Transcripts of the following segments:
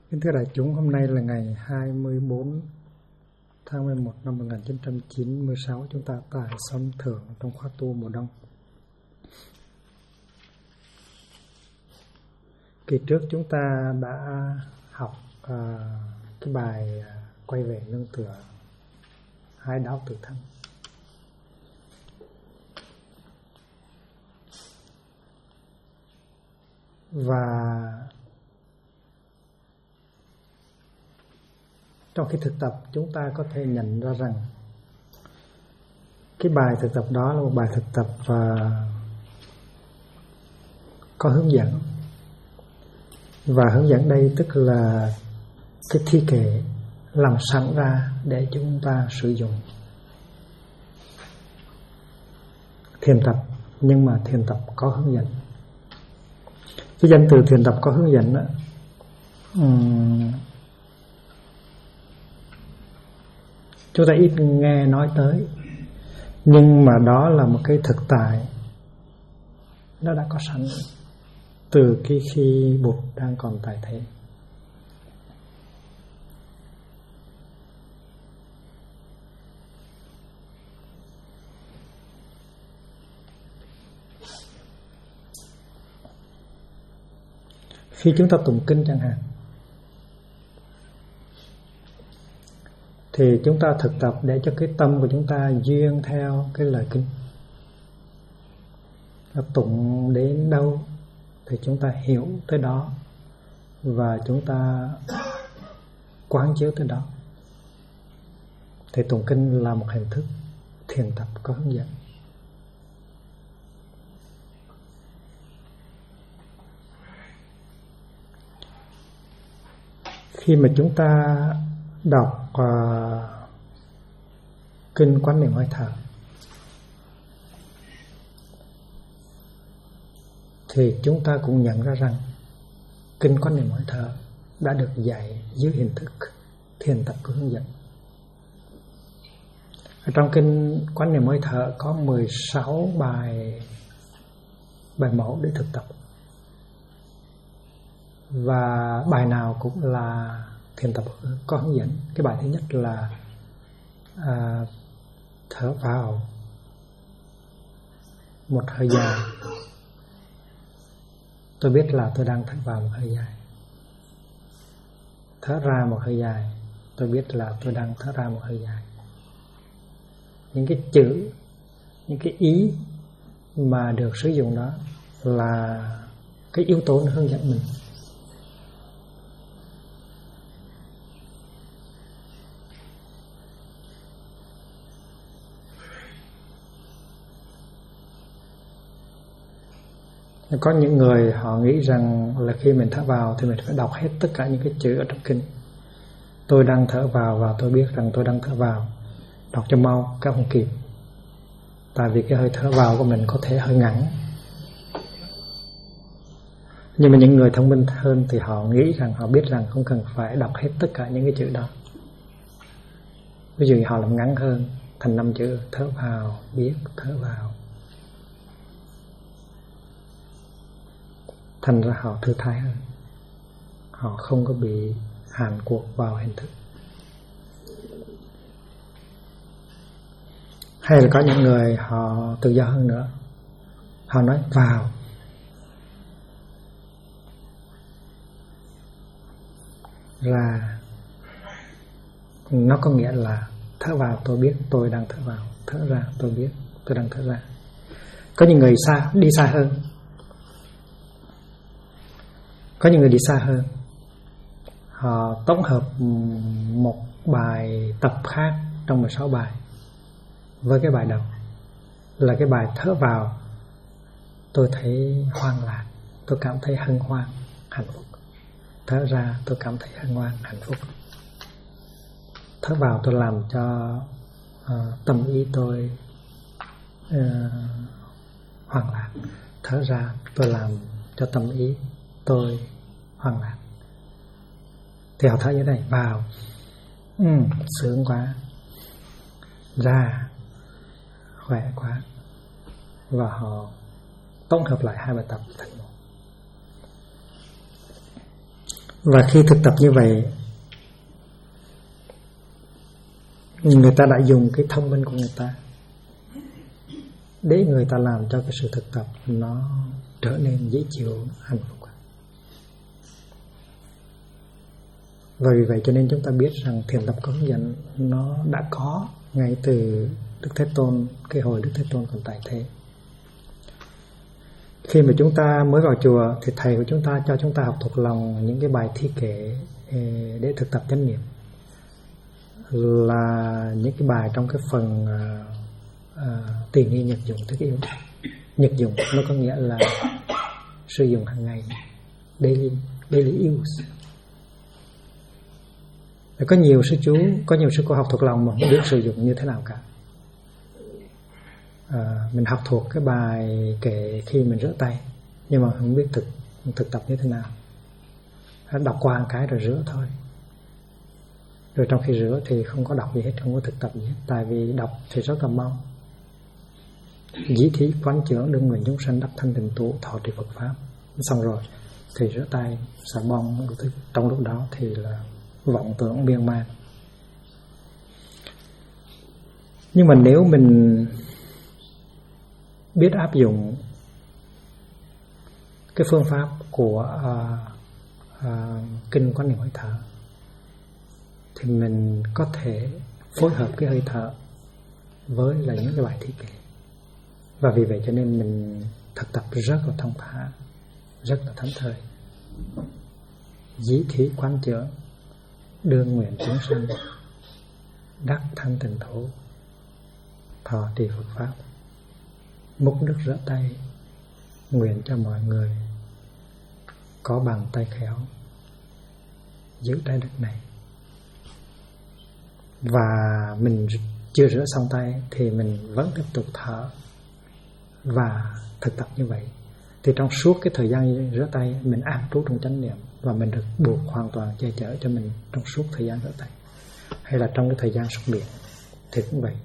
Kính thưa đại chúng, hôm nay là ngày 24 tháng 11 năm 1996, chúng ta tại Sông Thượng trong khóa tu mùa đông. Kỳ trước chúng ta đã học cái bài quay về nương tựa hai đạo tự thân. Và trong khi thực tập, chúng ta có thể nhận ra rằng cái bài thực tập đó là một bài thực tập có hướng dẫn. Và hướng dẫn đây tức là cái thi kệ làm sẵn ra để chúng ta sử dụng. Thiền tập, nhưng mà thiền tập có hướng dẫn. Cái danh từ thiền tập có hướng dẫn đó, chúng ta ít nghe nói tới, nhưng mà đó là một cái thực tại nó đã có sẵn từ khi Bụt đang còn tại thế. Khi chúng ta tụng kinh chẳng hạn, thì chúng ta thực tập để cho cái tâm của chúng ta duyên theo cái lời kinh. Tụng đến đâu thì chúng ta hiểu tới đó, và chúng ta quán chiếu tới đó. Thì tụng kinh là một hình thức thiền tập có hướng dẫn. Khi mà chúng ta đọc kinh Quán Niệm Hơi Thở thì chúng ta cũng nhận ra rằng kinh Quán Niệm Hơi Thở đã được dạy dưới hình thức thiền tập có hướng dẫn. Ở trong kinh Quán Niệm Hơi Thở có 16 bài mẫu để thực tập, và bài nào cũng là thiền tập có hướng dẫn. Cái bài thứ nhất là thở vào một hơi dài, tôi biết là tôi đang thở vào một hơi dài. Thở ra một hơi dài, tôi biết là tôi đang thở ra một hơi dài. Những cái chữ, những cái ý mà được sử dụng đó là cái yếu tố nó hướng dẫn mình. Có những người họ nghĩ rằng là khi mình thở vào thì mình phải đọc hết tất cả những cái chữ ở trong kinh. Tôi đang thở vào và tôi biết rằng tôi đang thở vào. Đọc cho mau, các không kịp. Tại vì cái hơi thở vào của mình có thể hơi ngắn. Nhưng mà những người thông minh hơn thì họ nghĩ rằng, họ biết rằng không cần phải đọc hết tất cả những cái chữ đó. Ví dụ họ làm ngắn hơn, thành 5 chữ: thở vào, biết, thở vào. Thành ra họ thư thái hơn, họ không có bị hạn cuộc vào hình thức. Hay là có những người họ tự do hơn nữa, họ nói vào, ra. Nó có nghĩa là thở vào tôi biết tôi đang thở vào, thở ra tôi biết tôi đang thở ra. Có những người đi xa hơn. Có những người đi xa hơn, họ tổng hợp một bài tập khác trong 16 bài với cái bài đầu, là cái bài thở vào tôi thấy hoan lạc, tôi cảm thấy hân hoan, hạnh phúc. Thở ra tôi cảm thấy hân hoan, hạnh phúc. Thở vào tôi làm cho tâm ý tôi hoan lạc. Thở ra tôi làm cho tâm ý tôi hoan lạc. Thì họ thấy như thế này: vào, sướng quá; ra, khỏe quá. Và họ tổng hợp lại hai bài tập thành một. Và khi thực tập như vậy, người ta đã dùng cái thông minh của người ta để người ta làm cho cái sự thực tập nó trở nên dễ chịu, hạnh phúc. Và vì vậy cho nên chúng ta biết rằng thiền tập có hướng dẫn nó đã có ngay từ Đức Thế Tôn, cái hồi Đức Thế Tôn còn tại thế. Khi mà chúng ta mới vào chùa thì thầy của chúng ta cho chúng ta học thuộc lòng những cái bài thi kệ để thực tập chánh niệm, là những cái bài trong cái phần tùy nghi nhật dụng thức yếu. Nhật dụng nó có nghĩa là sử dụng hàng ngày, daily use. Có nhiều sư chú, có nhiều sư cô học thuộc lòng mà không biết sử dụng như thế nào cả. Mình học thuộc cái bài kệ khi mình rửa tay, nhưng mà không biết thực tập như thế nào. Đọc qua một cái rồi rửa thôi. Rồi trong khi rửa thì không có đọc gì hết, không có thực tập gì hết. Tại vì đọc thì rất là mau. Dĩ thí quán chưởng đương nguyện chúng sanh đắc thanh tịnh tụ thọ trì Phật pháp. Xong rồi thì rửa tay, xà bông, trong lúc đó thì là vọng tưởng miên man. Nhưng mà nếu mình biết áp dụng cái phương pháp của kinh Quán Niệm hơi thở thì mình có thể phối hợp cái hơi thở với là những cái bài thi kệ. Và vì vậy cho nên mình thực tập rất là thông thả, rất là thảnh thơi. Dĩ thí quán chưởng đương nguyện chúng sanh đắc thanh tịnh thổ thọ trì Phật pháp. Múc nước rửa tay, nguyện cho mọi người có bàn tay khéo giữ trái đất này. Và mình chưa rửa xong tay thì mình vẫn tiếp tục thở và thực tập như vậy. Thì trong suốt cái thời gian rửa tay mình an trú trong chánh niệm, và mình được buộc hoàn toàn che chở cho mình trong suốt thời gian rửa tay. Hay là trong cái thời gian súc miệng thì cũng vậy.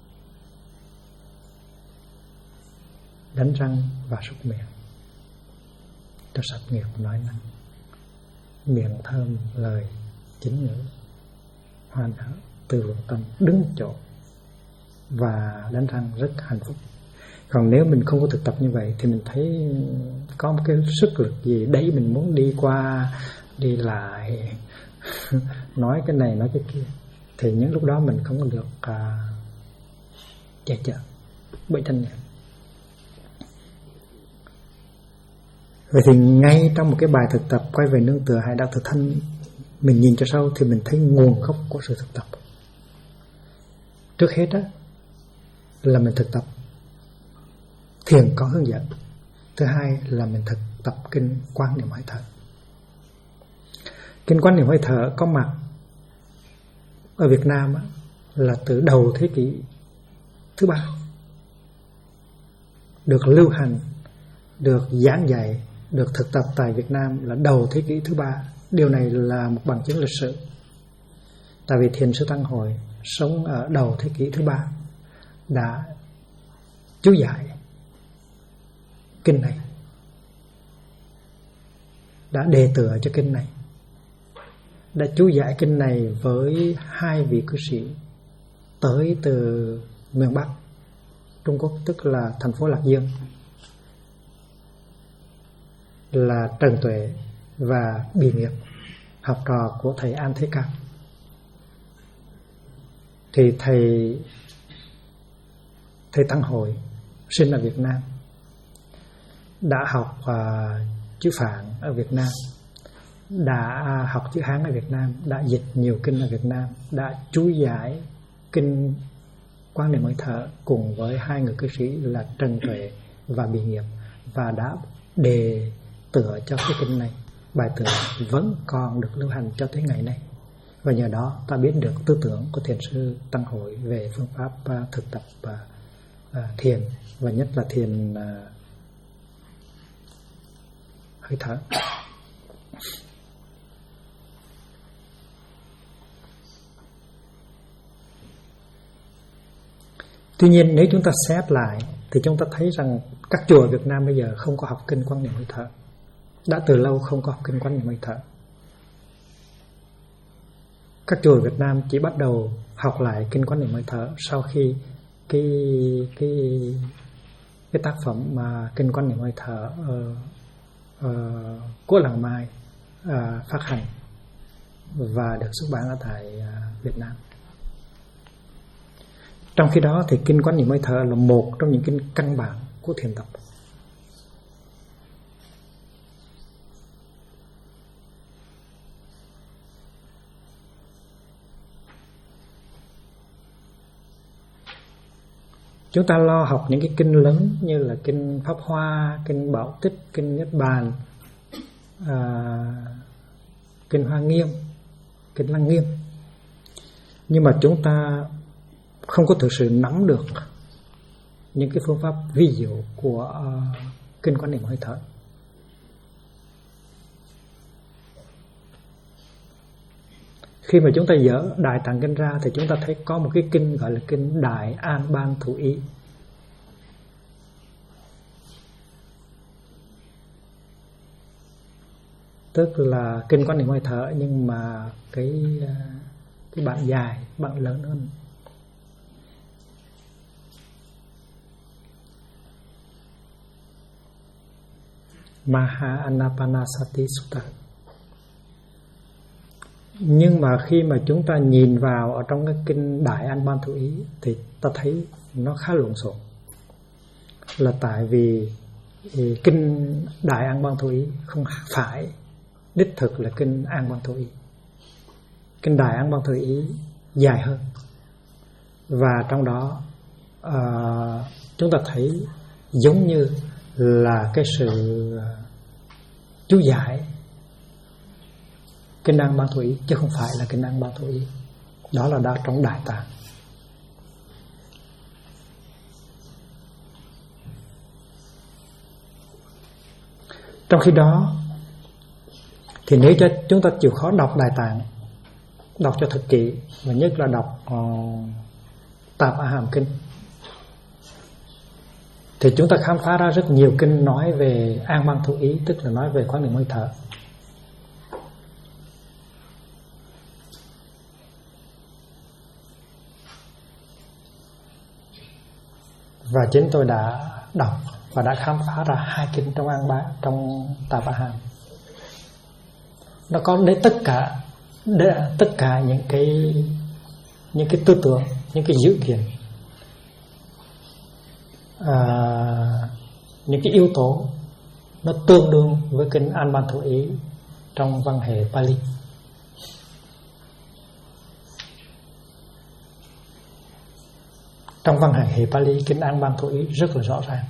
Đánh răng và súc miệng cho sạch nghiệp nói năng, miệng thơm lời chính ngữ, hoàn hảo từ vượng tâm, đứng chỗ và đánh răng rất hạnh phúc. Còn nếu mình không có thực tập như vậy thì mình thấy có một cái sức lực gì đấy, mình muốn đi qua đi lại nói cái này nói cái kia, thì những lúc đó mình không có được che chở bởi chánh niệm. Vậy thì ngay trong một cái bài thực tập quay về nương tựa hải đạo thực thân, mình nhìn cho sâu thì mình thấy nguồn gốc của sự thực tập. Trước hết đó là mình thực tập thiền có hướng dẫn. Thứ hai là mình thực tập kinh Quán Niệm hơi thở. Kinh Quán Niệm hơi thở có mặt ở Việt Nam là từ đầu thế kỷ thứ 3, được lưu hành, được giảng dạy, được thực tập tại Việt Nam là đầu thế kỷ thứ 3. Điều này là một bằng chứng lịch sử. Tại vì Thiền sư Tăng Hội sống ở đầu thế kỷ thứ 3 đã chú giải kinh này, đã đề tựa cho kinh này, đã chú giải kinh này với 2 vị cư sĩ tới từ miền Bắc Trung Quốc, tức là thành phố Lạc Dương, là Trần Tuệ và Bì Nghiệp, học trò của thầy An Thế Cao. Thì thầy Tăng Hội sinh ở Việt Nam, đã học chữ Phạn ở Việt Nam, đã học chữ Hán ở Việt Nam, đã dịch nhiều kinh ở Việt Nam, đã chú giải kinh Quán Niệm hơi thở cùng với 2 người cư sĩ là Trần Tuệ và Bì Nghiệp, và đã đề tựa cho cái kinh này. Bài tựa vẫn còn được lưu hành cho tới ngày nay. Và nhờ đó ta biết được tư tưởng của Thiền sư Tăng Hội về phương pháp thực tập thiền, và nhất là thiền hơi thở. Tuy nhiên nếu chúng ta xét lại thì chúng ta thấy rằng các chùa Việt Nam bây giờ không có học kinh Quán Niệm hơi thở, đã từ lâu không có học kinh Quán Niệm hơi thở. các chùa Việt Nam chỉ bắt đầu học lại kinh Quán Niệm Hơi Thở sau khi cái tác phẩm mà kinh Quán Niệm Hơi Thở của Làng Mai phát hành và được xuất bản ở tại Việt Nam. Trong khi đó thì kinh Quán Niệm Hơi Thở là một trong những kinh căn bản của thiền tập. Chúng ta lo học những cái kinh lớn như là kinh Pháp Hoa, kinh Bảo Tích, kinh Niết Bàn, kinh Hoa Nghiêm, kinh Lăng Nghiêm, nhưng mà chúng ta không có thực sự nắm được những cái phương pháp vi diệu của kinh Quán Niệm Hơi Thở. Khi mà chúng ta dở Đại Tạng Kinh ra thì chúng ta thấy có một cái kinh gọi là kinh Đại An Ban Thủ Ý. Tức là kinh Quán Niệm Hơi Thở nhưng mà cái bản dài, bản lớn hơn. Maha Anapanasati Sutta. Nhưng mà khi mà chúng ta nhìn vào ở trong cái kinh Đại An Ban Thủ Ý thì ta thấy nó khá lộn xộn. Là tại vì kinh Đại An Ban Thủ Ý không phải đích thực là kinh An Ban Thủ Ý. Kinh Đại An Ban Thủ Ý dài hơn. Và trong đó chúng ta thấy giống như là cái sự chú giải kinh An Ban Thủ Ý chứ không phải là kinh An Ban Thủ Ý. Đó là đã trong Đại Tạng. Trong khi đó thì nếu cho chúng ta chịu khó đọc Đại Tạng, đọc cho thật kỹ, và nhất là đọc Tạp A Hàm Kinh, thì chúng ta khám phá ra rất nhiều kinh nói về An Ban Thủ Ý, tức là nói về Quán Niệm Hơi Thở. Và chính tôi đã đọc và đã khám phá ra hai kinh trong Tạp A Hàm. Nó có đến tất cả những cái tư tưởng, những cái dữ kiện, những cái yếu tố nó tương đương với kinh An Ban Thủ Ý trong văn hệ Pali. Trong văn hệ Pali, kinh An Ban Thủ Ý rất là rõ ràng.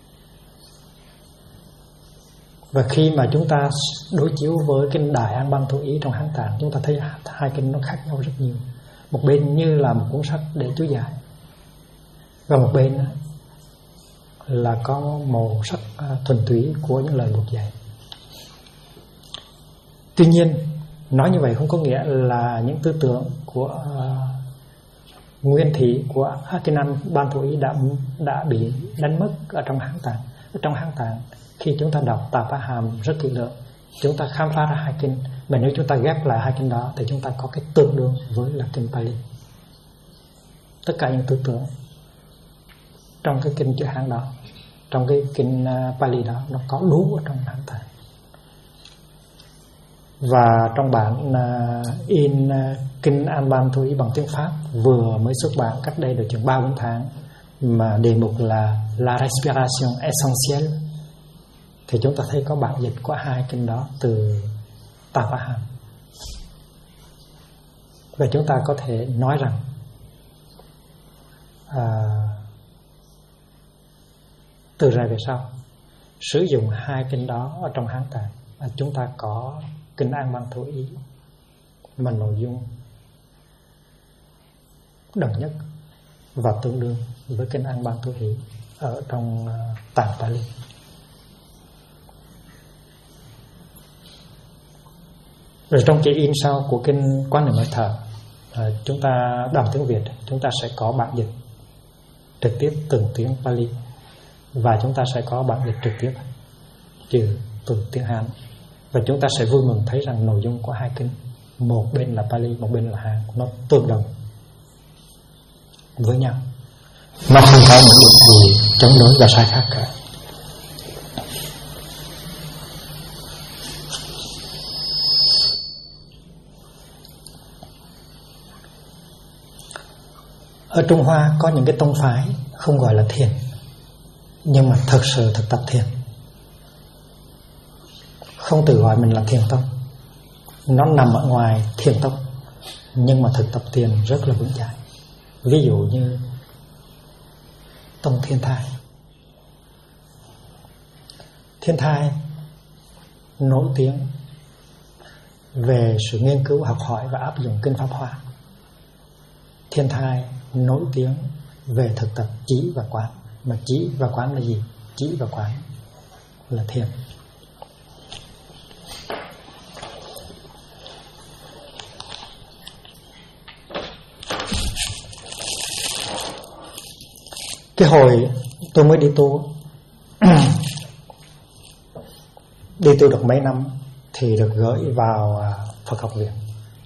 Và khi mà chúng ta đối chiếu với kinh Đại An Ban Thủ Ý trong Hán Tạng, chúng ta thấy hai kinh nó khác nhau rất nhiều. Một bên như là một cuốn sách để chú giải, và một bên là có màu sắc thuần túy của những lời buộc dạy. Tuy nhiên, nói như vậy không có nghĩa là những tư tưởng của nguyên thủy của kinh An Ban Thủ Ý đã bị đánh mất ở trong Hán Tạng. Ở trong Hán Tạng, khi chúng ta đọc Tạp A Hàm rất kỹ lưỡng, chúng ta khám phá ra hai kinh, mà nếu chúng ta ghép lại hai kinh đó thì chúng ta có cái tương đương với là kinh Pali. Tất cả những tư tưởng trong cái kinh chữ Hán đó, trong cái kinh Pali đó, nó có đủ ở trong Hán Tạng. Và trong bản in kinh An Ban Thủ Ý bằng tiếng Pháp vừa mới xuất bản cách đây được chừng 3-4 tháng, mà đề mục là La Respiration Essentielle, thì chúng ta thấy có bản dịch của hai kinh đó từ Tạp A Hàm. Và chúng ta có thể nói rằng từ ra về sau, sử dụng hai kinh đó ở trong Hán Tạng, chúng ta có kinh An Ban Thủ Ý mà nội dung đồng nhất và tương đương với kinh An Ban Thủ Ý ở trong Tạng Pali. Rồi trong cái in sau của kinh Quán Niệm Hơi Thở, chúng ta đọc tiếng Việt, chúng ta sẽ có bản dịch trực tiếp từng tiếng Pali, và chúng ta sẽ có bản dịch trực tiếp trừ từ tiếng Hán. Và chúng ta sẽ vui mừng thấy rằng nội dung của hai kinh một bên là Pali, một bên là Hán, nó tương đồng với nhau, nó không có những điểm gì chống đối và sai khác cả. Ở Trung Hoa có những cái tông phái không gọi là thiền, nhưng mà thực sự thực tập thiền, không tự gọi mình là thiền tông. Nó nằm ở ngoài thiền tông, nhưng mà thực tập thiền rất là vững chãi. Ví dụ như tông Thiên Thai. Thiên Thai nổi tiếng về sự nghiên cứu, học hỏi và áp dụng kinh Pháp Hoa. Thiên Thai nổi tiếng về thực tập chỉ và quán. Mà chỉ và quán là gì? Chỉ và quán là thiền. Cái hồi tôi mới đi tu đi tu được mấy năm thì được gửi vào Phật học viện.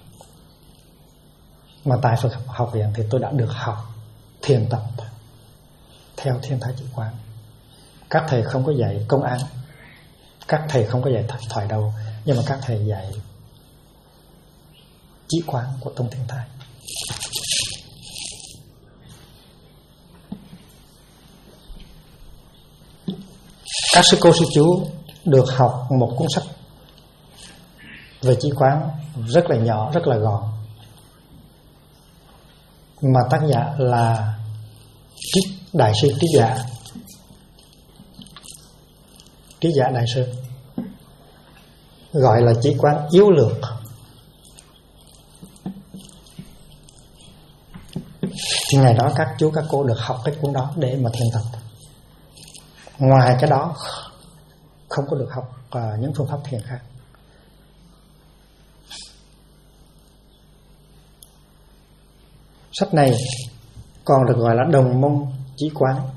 Mà tại Phật học viện thì tôi đã được học thiền tập theo Thiên Thái Chỉ Quán. Các thầy không có dạy công án, các thầy không có dạy thoại đầu, nhưng mà các thầy dạy chỉ quán của tông Thiên Thai. Các sư cô sư chú được học một cuốn sách về chỉ quán rất là nhỏ, rất là gọn, mà tác giả là Đại sư Trí Giả Đại sư, gọi là chỉ quán yếu lược. Thì ngày đó các chú các cô được học cái cuốn đó để mà thiền tập. Ngoài cái đó không có được học những phương pháp thiền khác. Sách này còn được gọi là Đồng Môn Chỉ Quán.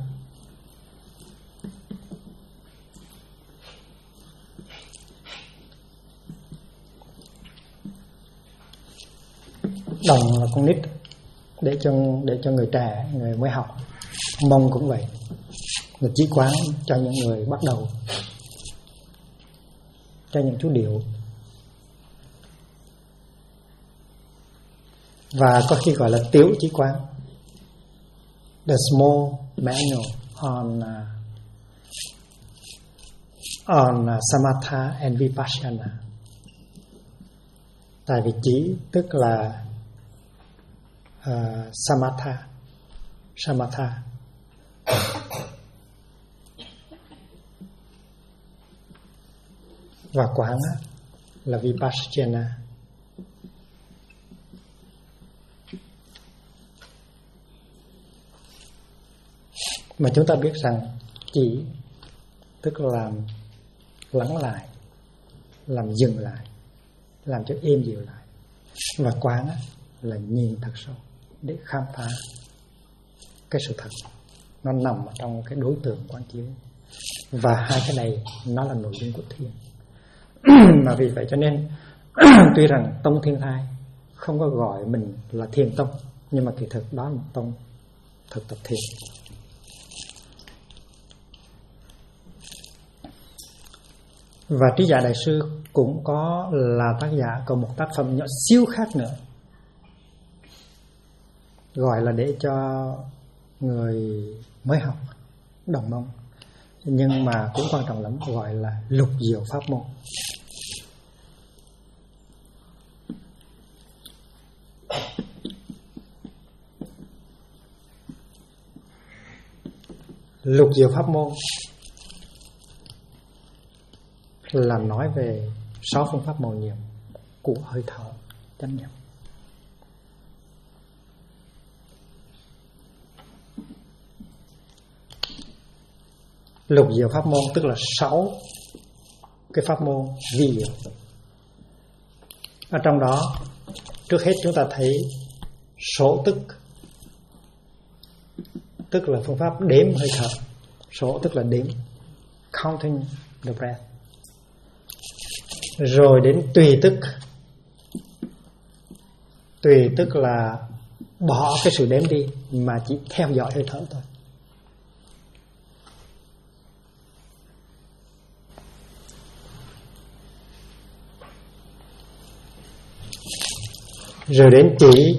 Đồng là con nít, để cho người trẻ, người mới học. Mông cũng vậy, là chỉ quán cho những người bắt đầu, cho những chú điệu. Và có khi gọi là tiểu chỉ quán, the small manual on samatha and vipassana. Tại vì chỉ tức là samatha và quán là vipassana. Mà chúng ta biết rằng chỉ tức là làm lắng lại, làm dừng lại, làm cho êm dịu lại. Và quán là nhìn thật sâu để khám phá cái sự thật. Nó nằm ở trong cái đối tượng quán chiếu. Và hai cái này nó là nội dung của thiền. Mà vì vậy cho nên tuy rằng tông Thiên Thai không có gọi mình là thiền tông, nhưng mà kỳ thực đó là một tông thực tập thiền. Và Trí Giả Đại sư cũng có là tác giả của một tác phẩm nhỏ siêu khác nữa, gọi là để cho người mới học Đồng Môn, nhưng mà cũng quan trọng lắm, gọi là Lục Diệu Pháp Môn. Lục Diệu Pháp Môn là nói về 6 phương pháp mầu nhiệm của hơi thở chánh niệm. Lục Diệu Pháp Môn tức là 6 cái pháp môn vi diệu. Ở trong đó trước hết chúng ta thấy số tức là phương pháp đếm hơi thở. Số tức là đếm, counting the breath. Rồi đến tùy tức Tùy tức là bỏ cái sự đếm đi mà chỉ theo dõi hơi thở thôi. Rồi đến chỉ,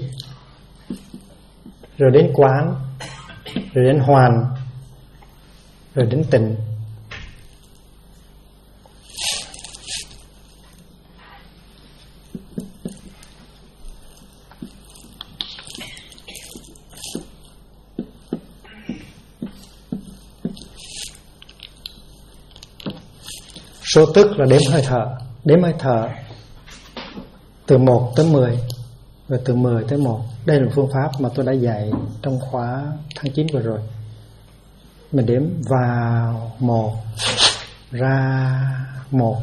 rồi đến quán, rồi đến hoàn, rồi đến tịnh. Số tức là đếm hơi thở. Đếm hơi thở từ 1 tới 10, rồi từ 10 tới 1. Đây là phương pháp mà tôi đã dạy trong khóa tháng 9 vừa rồi. Mình đếm vào 1, ra 1,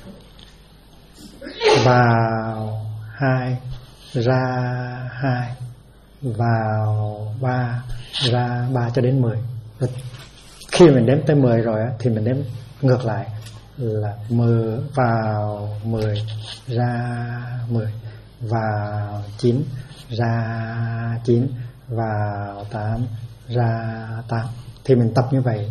vào 2, ra 2, vào 3, ra 3 cho đến 10. Rồi khi mình đếm tới 10 rồi thì mình đếm ngược lại là 10 vào 10, ra 10, vào 9, ra 9, vào 8, ra 8. Thì mình tập như vậy.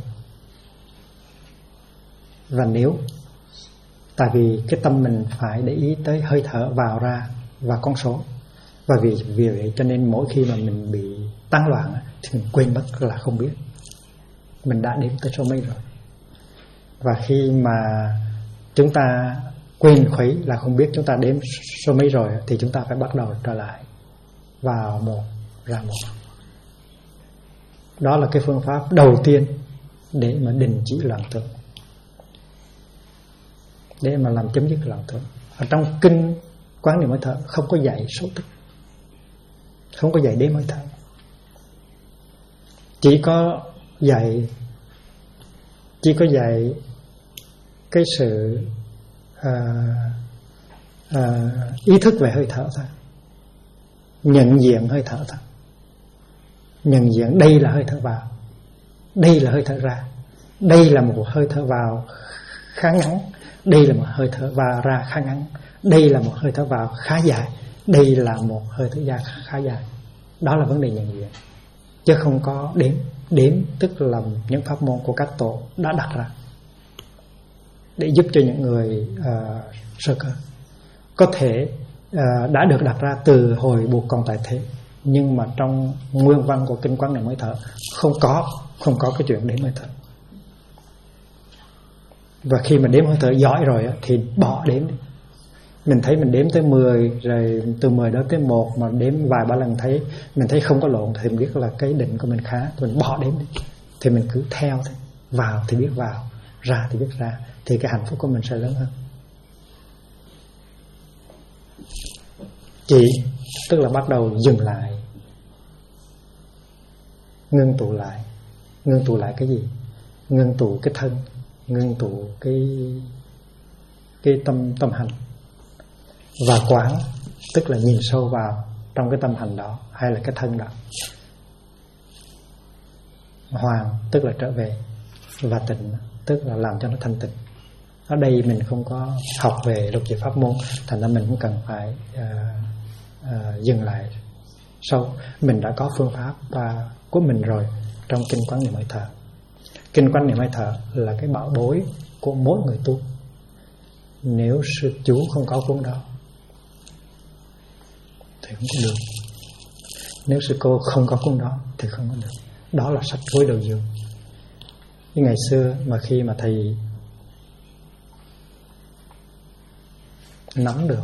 Và nếu tại vì cái tâm mình phải để ý tới hơi thở vào ra và con số, và vì vậy cho nên mỗi khi mà mình bị tán loạn thì mình quên mất là không biết mình đã đếm tới số mấy rồi. Và khi mà chúng ta quên khuấy là không biết chúng ta đếm số mấy rồi thì chúng ta phải bắt đầu trở lại vào 1, ra 1. Đó là cái phương pháp đầu tiên để mà đình chỉ loạn tưởng, để mà làm chấm dứt loạn tưởng. Ở trong kinh Quán Niệm Hơi Thở không có dạy số tức, không có dạy đếm hơi thở, chỉ có dạy cái sự ý thức về hơi thở thôi, nhận diện hơi thở thôi, nhận diện đây là hơi thở vào, đây là hơi thở ra, đây là một hơi thở vào khá ngắn, đây là một hơi thở vào ra khá ngắn, đây là một hơi thở vào khá dài, đây là một hơi thở ra khá dài. Đó là vấn đề nhận diện, chứ không có đếm. Đếm tức là những pháp môn của các tổ đã đặt ra để giúp cho những người sơ cơ. Có thể đã được đặt ra từ hồi buộc còn tại thế, nhưng mà trong nguyên văn của kinh Quán Niệm Hơi Thở không có cái chuyện đếm hơi thở. Và khi mà đếm hơi thở giỏi rồi thì bỏ đếm đi. Mình thấy mình đếm tới 10 rồi từ 10 đó tới 1 mà đếm vài ba lần thấy mình thấy không có lộn thì mình biết là cái định của mình khá, thì mình bỏ đếm đi. Thì mình cứ theo thôi, vào thì biết vào, ra thì biết ra, thì cái hạnh phúc của mình sẽ lớn hơn. Chỉ tức là bắt đầu dừng lại, ngưng tụ lại. Ngưng tụ lại cái gì? Ngưng tụ cái thân, ngưng tụ cái tâm hành. Và quán tức là nhìn sâu vào trong cái tâm hành đó hay là cái thân đó. Hoàn tức là trở về, và tịnh tức là làm cho nó thanh tịnh. Ở đây mình không có học về lục diệu pháp môn, thành ra mình cũng cần phải dừng lại sâu. Mình đã có phương pháp của mình rồi trong kinh Quán Niệm Hơi Thở. Kinh Quán Niệm Hơi Thở là cái bảo bối của mỗi người tu. Nếu sư chú không có cuốn đó thì không có được. Nếu sư cô không có cuốn đó thì không có được. Đó là sách gối đầu giường. Như ngày xưa mà khi mà thầy nắm được,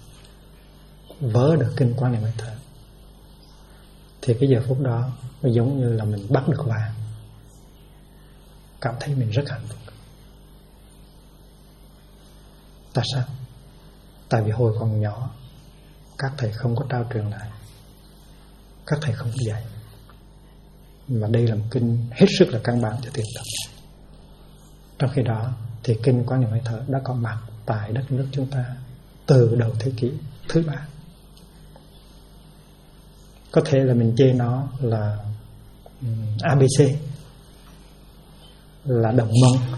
vớ được kinh Quán Niệm Hơi Thở thì cái giờ phút đó nó giống như là mình bắt được vàng, cảm thấy mình rất hạnh phúc. Tại sao? Tại vì hồi còn nhỏ các thầy không có trao truyền lại, các thầy không có dạy, mà đây là một kinh hết sức là căn bản cho thiền tập. Trong khi đó thì kinh Quán Niệm Hơi Thở đã có mặt tại đất nước chúng ta từ đầu thế kỷ thứ 3. Có thể là mình chê nó là ABC, là đồng mông,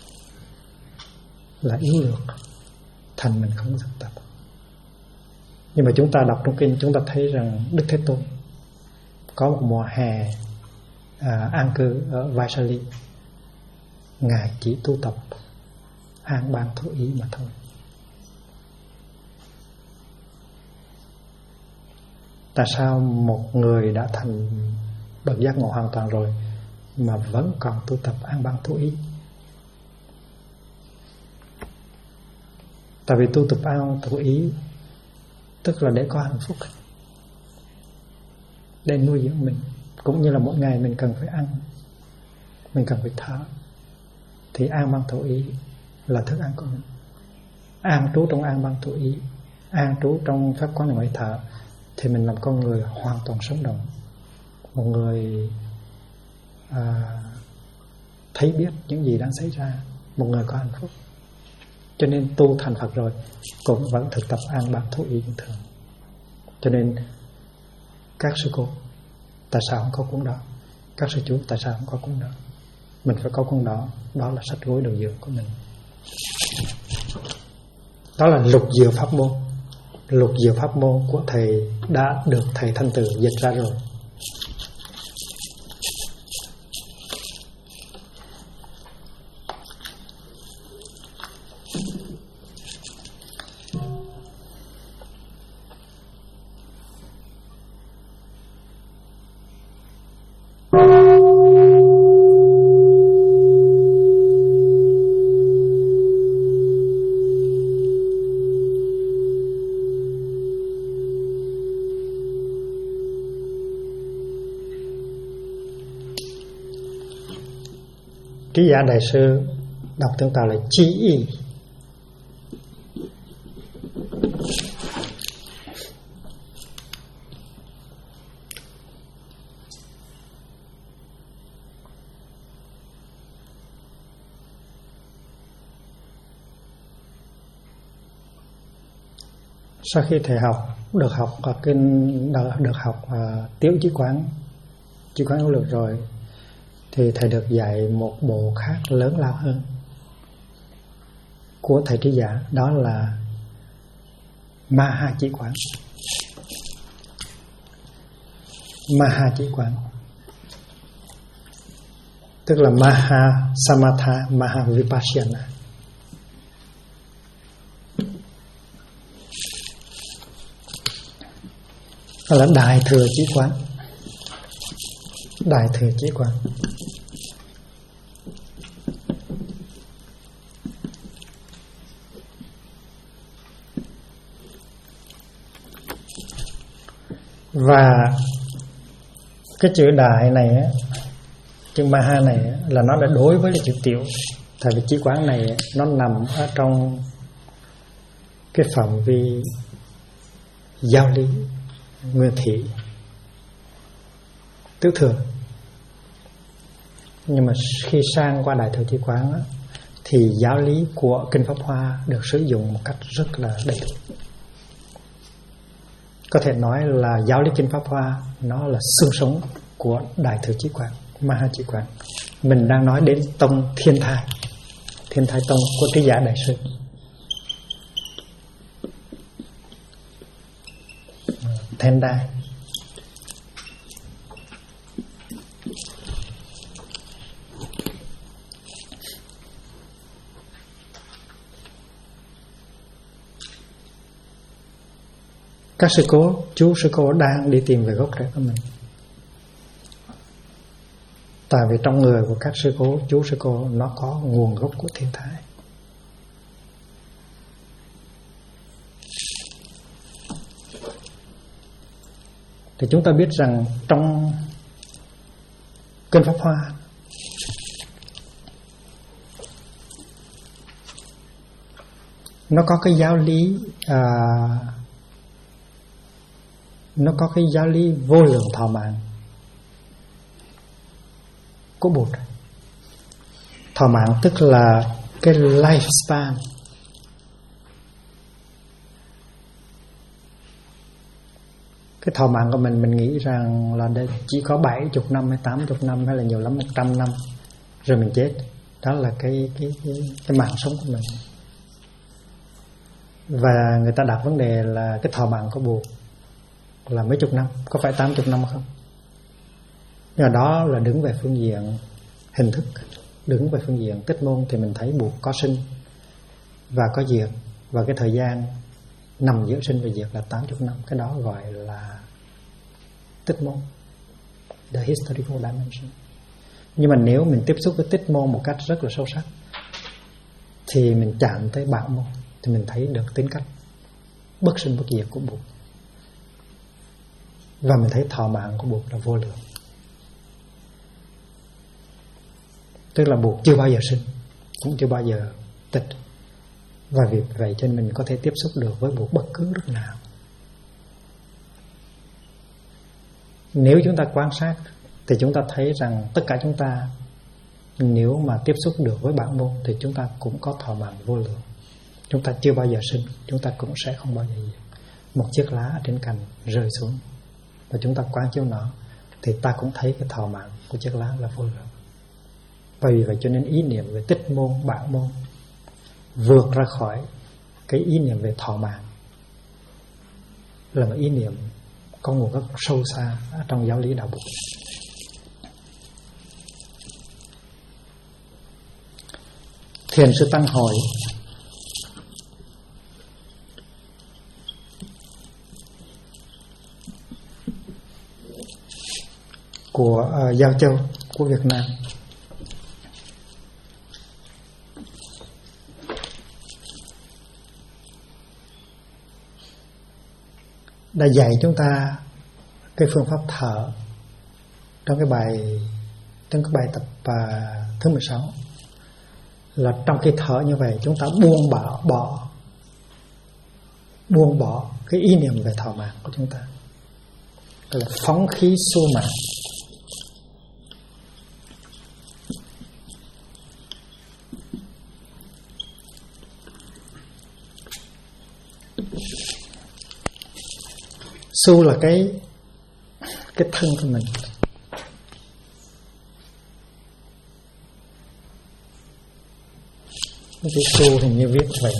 là yếu lược, thành mình không thực tập. Nhưng mà chúng ta đọc trong kinh, chúng ta thấy rằng Đức Thế Tôn có một mùa hè an cư ở Vaisali, Ngài chỉ tu tập an ban thổ ý mà thôi. Tại sao một người đã thành bậc giác ngộ hoàn toàn rồi mà vẫn còn tu tập an ban thổ ý? Tại vì tu tập an ban thổ ý tức là để có hạnh phúc, để nuôi dưỡng mình. Cũng như là mỗi ngày mình cần phải ăn, mình cần phải thở, thì an ban thổ ý là thức ăn của mình. An trú trong an ban thổ ý, an trú trong pháp quán ngoại thở, thì mình làm con người hoàn toàn sống động, một người thấy biết những gì đang xảy ra, một người có hạnh phúc. Cho nên tu thành Phật rồi cũng vẫn thực tập an ban thổ ý bình thường. Cho nên các sư cô tại sao không có cuốn đó, các sư chú tại sao không có cuốn đó? Mình phải có cuốn đó. Đó là sách gối đầu giường của mình. Đó là lục diệu pháp môn. Lục diệu pháp môn của thầy đã được thầy Thanh Từ dịch ra rồi. Ký giả đại sư đọc tiếng Tàu là chi y. Sau khi thầy được học tiểu chí quán hữu lực rồi, thì thầy được dạy một bộ khác lớn lao hơn của thầy trí giả, đó là Maha Chỉ Quán. Maha Chỉ Quán tức là Maha Samatha, Maha Vipassana. Đó là Đại Thừa Chỉ Quán. Đại Thừa Chỉ Quán. Và cái chữ đại này, chữ Maha này là nó đã đối với chữ tiểu. Tại vì Chỉ Quán này nó nằm ở trong cái phạm vi giáo lý nguyên thủy tứ thừa. Nhưng mà khi sang qua Đại Thừa Chỉ Quán thì giáo lý của Kinh Pháp Hoa được sử dụng một cách rất là đầy đủ. Có thể nói là giáo lý Kinh Pháp Hoa nó là xương sống của Đại Thừa Chỉ Quán, Maha Chỉ Quán. Mình đang nói đến tông Thiên Thai tông của trí giả đại sư. Tendai. Các sư cô, chú sư cô đang đi tìm về gốc rễ của mình. Tại vì trong người của các sư cô, chú sư cô nó có nguồn gốc của thiên thái. Thì chúng ta biết rằng trong Kinh Pháp Hoa nó có cái giáo lý vô lượng thọ mạng của Bụt. Thọ mạng tức là cái lifespan. Cái thọ mạng của mình nghĩ rằng là chỉ có 70 năm hay 80 năm hay là nhiều lắm 100 năm rồi mình chết. Đó là cái mạng sống của mình. Và người ta đặt vấn đề là cái thọ mạng của Bụt là mấy chục năm, có phải 80 năm không? Nhưng mà đó là đứng về phương diện hình thức. Đứng về phương diện tích môn thì mình thấy Bụt có sinh và có diệt, và cái thời gian nằm giữa sinh và diệt là 80 năm. Cái đó gọi là tích môn, the historical dimension. Nhưng mà nếu mình tiếp xúc với tích môn một cách rất là sâu sắc thì mình chạm tới bản môn, thì mình thấy được tính cách bất sinh bất diệt của Bụt. Và mình thấy thọ mạng của Bụt là vô lượng. Tức là Bụt chưa bao giờ sinh, cũng chưa bao giờ tịch. Và vì vậy cho nên mình có thể tiếp xúc được với Bụt bất cứ lúc nào. Nếu chúng ta quan sát thì chúng ta thấy rằng tất cả chúng ta, nếu mà tiếp xúc được với bản môn thì chúng ta cũng có thọ mạng vô lượng. Chúng ta chưa bao giờ sinh, chúng ta cũng sẽ không bao giờ diệt. Một chiếc lá trên cành rơi xuống và chúng ta quán chiếu nó thì ta cũng thấy cái thọ mạng của chiếc lá là vô lượng. Và vì vậy cho nên ý niệm về tích môn, bản môn vượt ra khỏi cái ý niệm về thọ mạng, là một ý niệm có nguồn gốc sâu xa trong giáo lý đạo Bụt. Thiền sư Tăng hỏi của Giao Châu của Việt Nam. Đã dạy chúng ta cái phương pháp thở trong cái bài tập thứ 16, là trong khi thở như vậy chúng ta buông bỏ cái ý niệm về thọ mạng của chúng ta, tức là phóng khí xua mạng. Su là cái thân của mình. Cái su hình như viết vậy.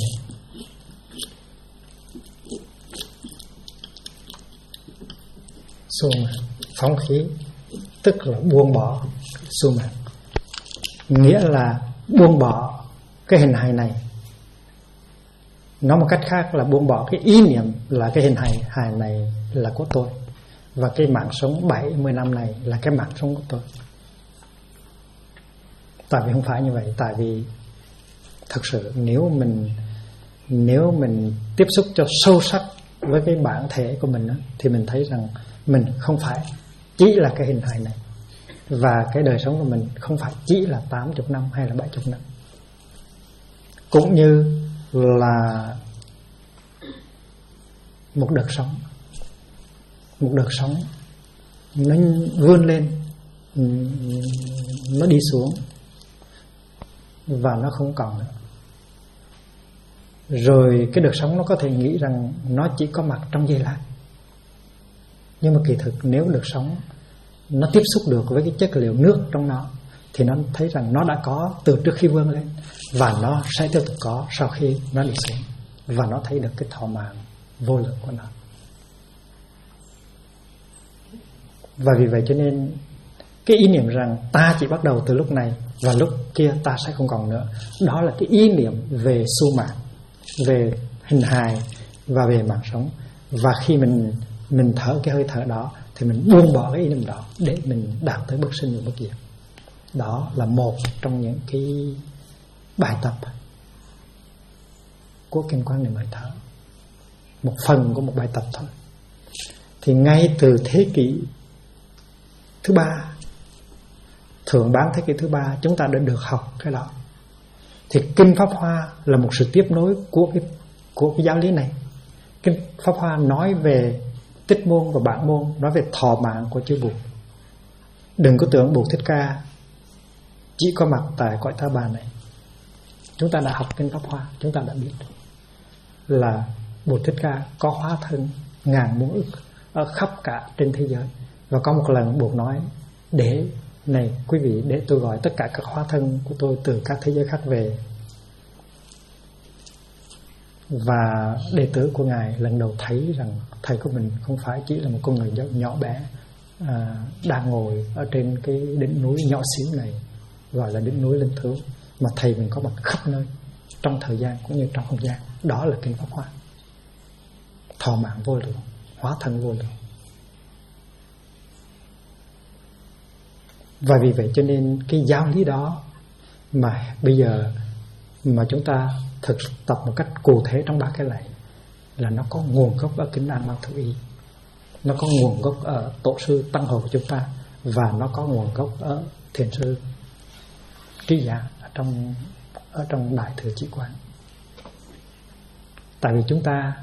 Su mà phóng khí, tức là buông bỏ su mạng, nghĩa là buông bỏ cái hình hài này. Nói một cách khác là buông bỏ cái ý niệm là cái hình hài này là của tôi, và cái mạng sống 70 năm này là cái mạng sống của tôi. Tại vì không phải như vậy. Tại vì thật sự nếu mình tiếp xúc cho sâu sắc với cái bản thể của mình đó, thì mình thấy rằng mình không phải chỉ là cái hình hài này, và cái đời sống của mình không phải chỉ là 80 năm hay là 70 năm. Cũng như là một đợt sóng nó vươn lên, nó đi xuống và nó không còn nữa. Rồi cái đợt sóng nó có thể nghĩ rằng nó chỉ có mặt trong giây lát, nhưng mà kỳ thực nếu đợt sóng nó tiếp xúc được với cái chất liệu nước trong nó thì nó thấy rằng nó đã có từ trước khi vươn lên, và nó sẽ tiếp tục có sau khi nó đi xuống, và nó thấy được cái thọ mạng vô lượng của nó. Và vì vậy cho nên cái ý niệm rằng ta chỉ bắt đầu từ lúc này và lúc kia ta sẽ không còn nữa, đó là cái ý niệm về su mạng, về hình hài và về mạng sống. Và khi mình thở cái hơi thở đó thì mình buông bỏ cái ý niệm đó để mình đạt tới bất sinh và bất diệt. Đó là một trong những cái bài tập của kinh Quán Niệm Hơi Thở, một phần của một bài tập thôi. Thì ngay từ thế kỷ thứ 3, thượng bán thế kỷ thứ 3, chúng ta đã được học cái đó. Thì kinh Pháp Hoa là một sự tiếp nối của cái giáo lý này. Kinh Pháp Hoa nói về tích môn và bản môn, nói về thọ mạng của chư Bụt. Đừng có tưởng Bụt Thích Ca chỉ có mặt tại cõi Ta Bà này. Chúng ta đã học kinh Pháp Hoa, chúng ta đã biết là Bụt Thích Ca có hóa thân ngàn muôn ức ở khắp cả trên thế giới. Và có một lần Bụt nói: để này quý vị, để tôi gọi tất cả các hóa thân của tôi từ các thế giới khác về. Và đệ tử của Ngài lần đầu thấy rằng thầy của mình không phải chỉ là một con người nhỏ bé đang ngồi ở trên cái đỉnh núi nhỏ xíu này, gọi là đỉnh núi Linh Thứu, mà thầy mình có mặt khắp nơi trong thời gian cũng như trong không gian. Đó là kinh Pháp Hoa, thọ mạng vô lượng, hóa thân vô lượng. Và vì vậy cho nên cái giáo lý đó mà bây giờ mà chúng ta thực tập một cách cụ thể trong 3 cái lạy là nó có nguồn gốc ở kinh An Lao Thủ Y, nó có nguồn gốc ở tổ sư Tăng Hộ của chúng ta, và nó có nguồn gốc ở thiền sư Trí Giả ở trong Đại Thừa Chỉ Quán. Tại vì chúng ta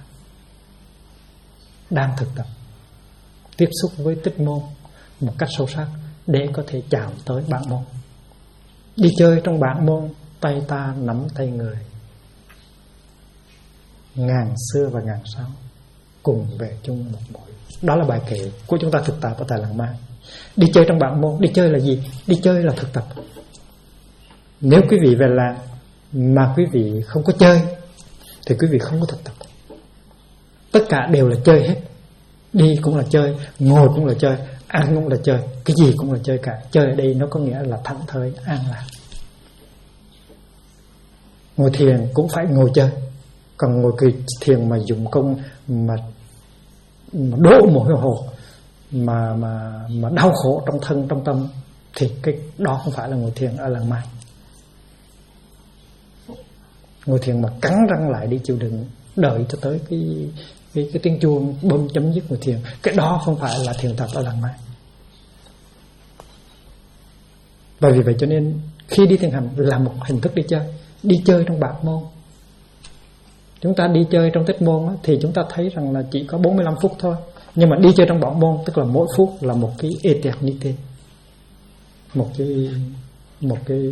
đang thực tập tiếp xúc với tích môn một cách sâu sắc để có thể chạm tới bản môn. Đi chơi trong bản môn, tay ta nắm tay người, ngàn xưa và ngàn sau cùng về chung một mối. Đó là bài kệ của chúng ta thực tập ở tại Làng Mai. Đi chơi trong bản môn, đi chơi là gì? Đi chơi là thực tập. Nếu quý vị về làng mà quý vị không có chơi thì quý vị không có thực tập. Tất cả đều là chơi hết. Đi cũng là chơi, ngồi cũng là chơi, ăn cũng là chơi, cái gì cũng là chơi cả. Chơi ở đây nó có nghĩa là thảnh thơi, an lạc. Ngồi thiền cũng phải ngồi chơi. Còn ngồi kỳ thiền mà dùng công mà đổ mồ hôi hột, mà đau khổ trong thân trong tâm, thì cái đó không phải là ngồi thiền ở Làng Mai. Ngồi thiền mà cắn răng lại đi chịu đựng, đợi cho tới cái tiếng chuông bấm chấm dứt ngồi thiền, cái đó không phải là thiền tập ở Làng Mai. Và vì vậy cho nên khi đi thiền hành là một hình thức đi chơi trong bản môn. Chúng ta đi chơi trong tích môn thì chúng ta thấy rằng là chỉ có 45 phút thôi. Nhưng mà đi chơi trong bản môn tức là mỗi phút là một cái eternity, một cái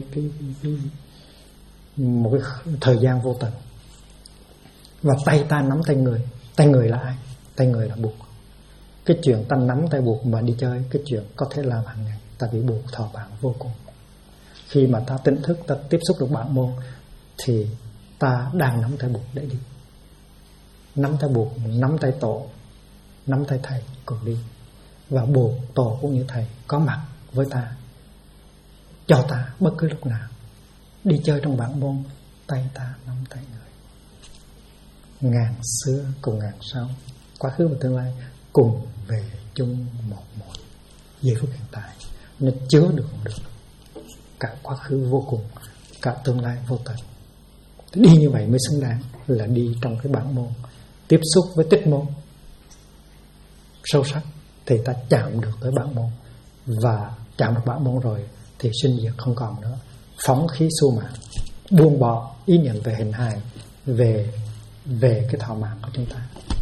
thời gian vô tận. Và tay ta nắm tay người. Tay người là ai? Tay người là Bụt. Cái chuyện ta nắm tay Bụt mà đi chơi, cái chuyện có thể làm hàng ngày. Tại vì Bụt thọ bạn vô cùng. Khi mà ta tỉnh thức, ta tiếp xúc được bản môn thì ta đang nắm tay Bụt để đi. Nắm tay Bụt, nắm tay Tổ, nắm tay Thầy cùng đi. Và Bụt, Tổ cũng như Thầy có mặt với ta, cho ta bất cứ lúc nào. Đi chơi trong bản môn, tay ta nắm tay người. Ngàn xưa cùng ngàn sau, quá khứ và tương lai cùng về chung một mối. Giây phút hiện tại nó chứa được cả quá khứ vô cùng, cả tương lai vô tận. Đi như vậy mới xứng đáng là đi trong cái bản môn. Tiếp xúc với tích môn sâu sắc thì ta chạm được tới bản môn. Và chạm được bản môn rồi thì sinh diệt không còn nữa. Phóng khí xu mạng, buông bỏ ý niệm về hình hài, về cái thọ mạng của chúng ta.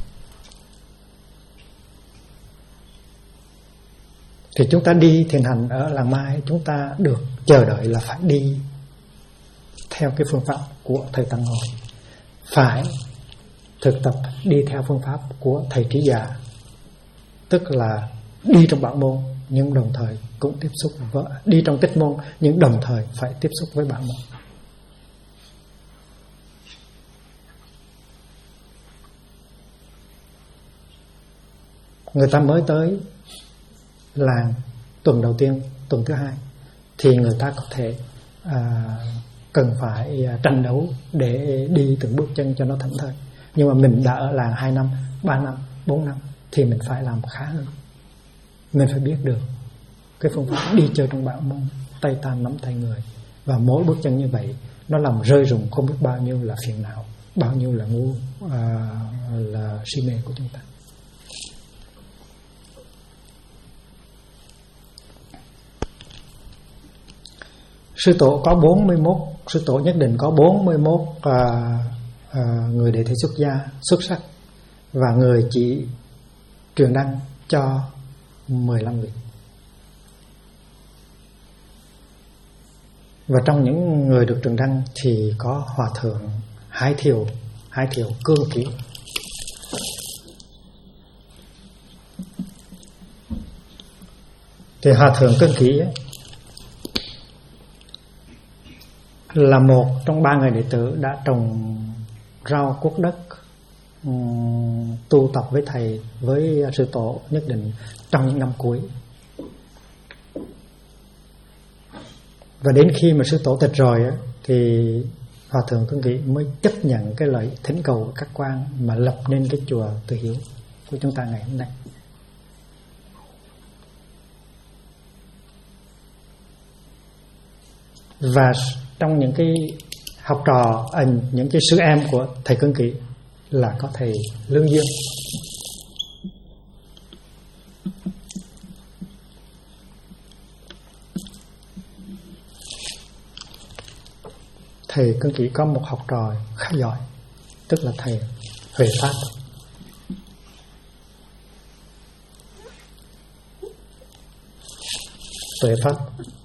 Thì chúng ta đi thiền hành ở Làng Mai, chúng ta được chờ đợi là phải đi theo cái phương pháp của Thầy Tăng Ngồi, phải thực tập đi theo phương pháp của Thầy Trí Giả, tức là đi trong bản môn nhưng đồng thời cũng tiếp xúc với, đi trong tích môn nhưng đồng thời phải tiếp xúc với bản môn. Người ta mới tới làng tuần đầu tiên, tuần thứ hai thì người ta có thể cần phải tranh đấu để đi từng bước chân cho nó thảnh thơi. Nhưng mà mình đã ở làng 2 năm, 3 năm, 4 năm thì mình phải làm khá hơn. Mình phải biết được cái phương pháp đi chơi trong bản môn, tay ta nắm tay người. Và mỗi bước chân như vậy nó làm rơi rụng không biết bao nhiêu là phiền não, bao nhiêu là ngu, là si mê của chúng ta. Sư tổ có 41, sư tổ nhất định có 41 người đệ tử xuất gia xuất sắc, và người chỉ truyền đăng cho 15 vị. Và trong những người được truyền đăng thì có Hòa thượng Hải Thiều Cương Ký. Thì Hòa thượng Cương Ký ấy, là một trong 3 người đệ tử đã trồng rau cuốc đất, tu tập với thầy, với sư tổ nhất định trong những năm cuối. Và đến khi mà sư tổ tịch rồi á, thì Hòa thượng Cương Kỷ mới chấp nhận cái lời thỉnh cầu của các quan mà lập nên cái chùa Từ Hiếu của chúng ta ngày hôm nay. Và trong những cái học trò, những cái sư em của thầy Cương Kỷ là có thầy Lương Dương. Thầy Cương Kỷ có một học trò khá giỏi, tức là thầy Huệ Pháp. Huệ Pháp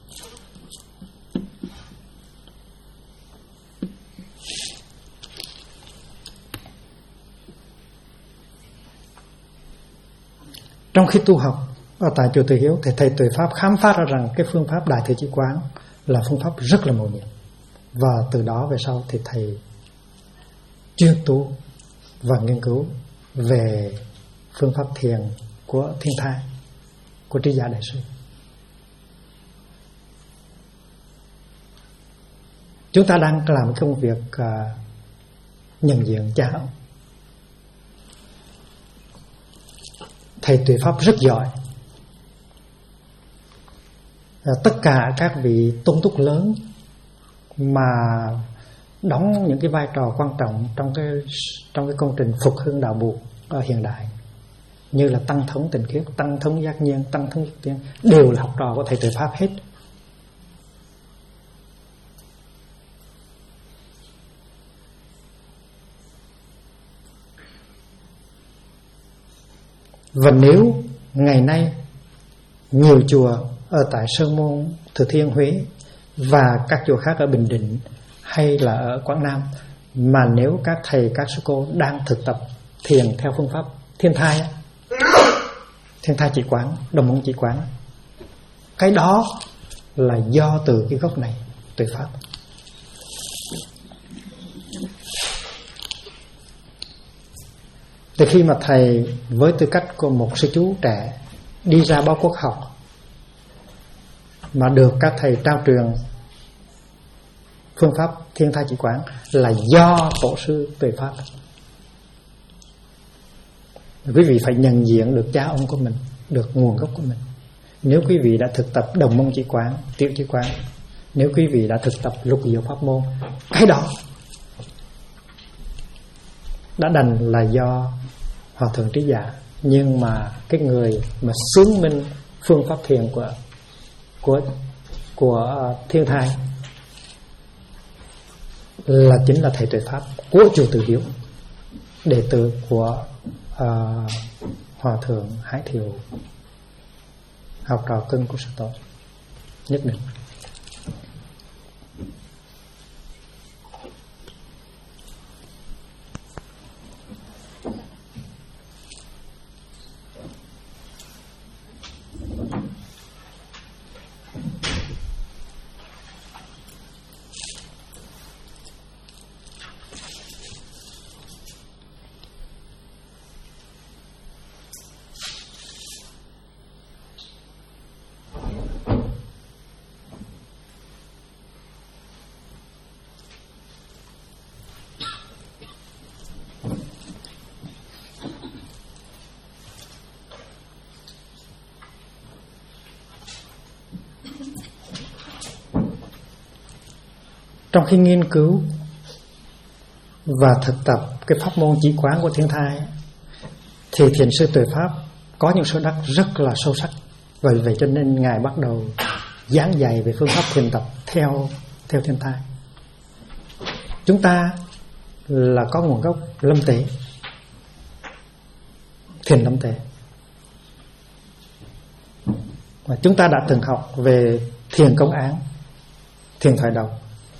trong khi tu học ở tại chùa Từ Hiếu thì thầy Tuệ Pháp khám phá ra rằng cái phương pháp Đại Thừa Chỉ Quán là phương pháp rất là mầu nhiệm. Và từ đó về sau thì thầy chuyên tu và nghiên cứu về phương pháp thiền của Thiên Thai, của Trí Giả Đại Sư. Chúng ta đang làm công việc nhận diện cha ông. Thầy Tuệ Pháp rất giỏi. Tất cả các vị tôn túc lớn mà đóng những cái vai trò quan trọng trong cái công trình phục hưng đạo buộc ở hiện đại, như là Tăng Thống Tịnh Khiết, Tăng Thống Giác Nhiên, Tăng Thống Nhất Tiên, đều là học trò của thầy Tuệ Pháp hết. Và nếu ngày nay nhiều chùa ở tại Sơn Môn, Thừa Thiên, Huế và các chùa khác ở Bình Định hay là ở Quảng Nam, mà nếu các thầy, các sư cô đang thực tập thiền theo phương pháp Thiên Thai, Thiên Thai Chỉ Quán, Đồng Môn Chỉ Quán, cái đó là do từ cái gốc này, Tuệ Pháp. Từ khi mà thầy với tư cách của một sư chú trẻ đi ra báo quốc học mà được các thầy trao truyền phương pháp Thiên Thai Chỉ Quán là do tổ sư Tuệ Pháp. Quý vị phải nhận diện được cha ông của mình, được nguồn gốc của mình. Nếu quý vị đã thực tập Đồng Môn Chỉ Quán, Tiểu Chỉ Quán, nếu quý vị đã thực tập Lục Diệu Pháp Môn, cái đó đã đành là do Hòa Thượng Trí Giả. Nhưng mà cái người mà xướng minh phương pháp thiền của Thiên Thai là chính là thầy Tuệ Pháp của chùa Từ Hiếu, đệ tử của Hòa Thượng Hải Thiều, học trò cưng của sư tổ nhất định. Trong khi nghiên cứu và thực tập cái pháp môn chỉ quán của Thiên Thai thì thiền sư Tuệ Pháp có những sơ đắc rất là sâu sắc. Bởi vậy cho nên Ngài bắt đầu giảng dạy về phương pháp thiền tập theo Thiên Thai. Chúng ta là có nguồn gốc Lâm Tế, thiền Lâm Tế, và chúng ta đã từng học về thiền Công Án, thiền Thoại Đầu.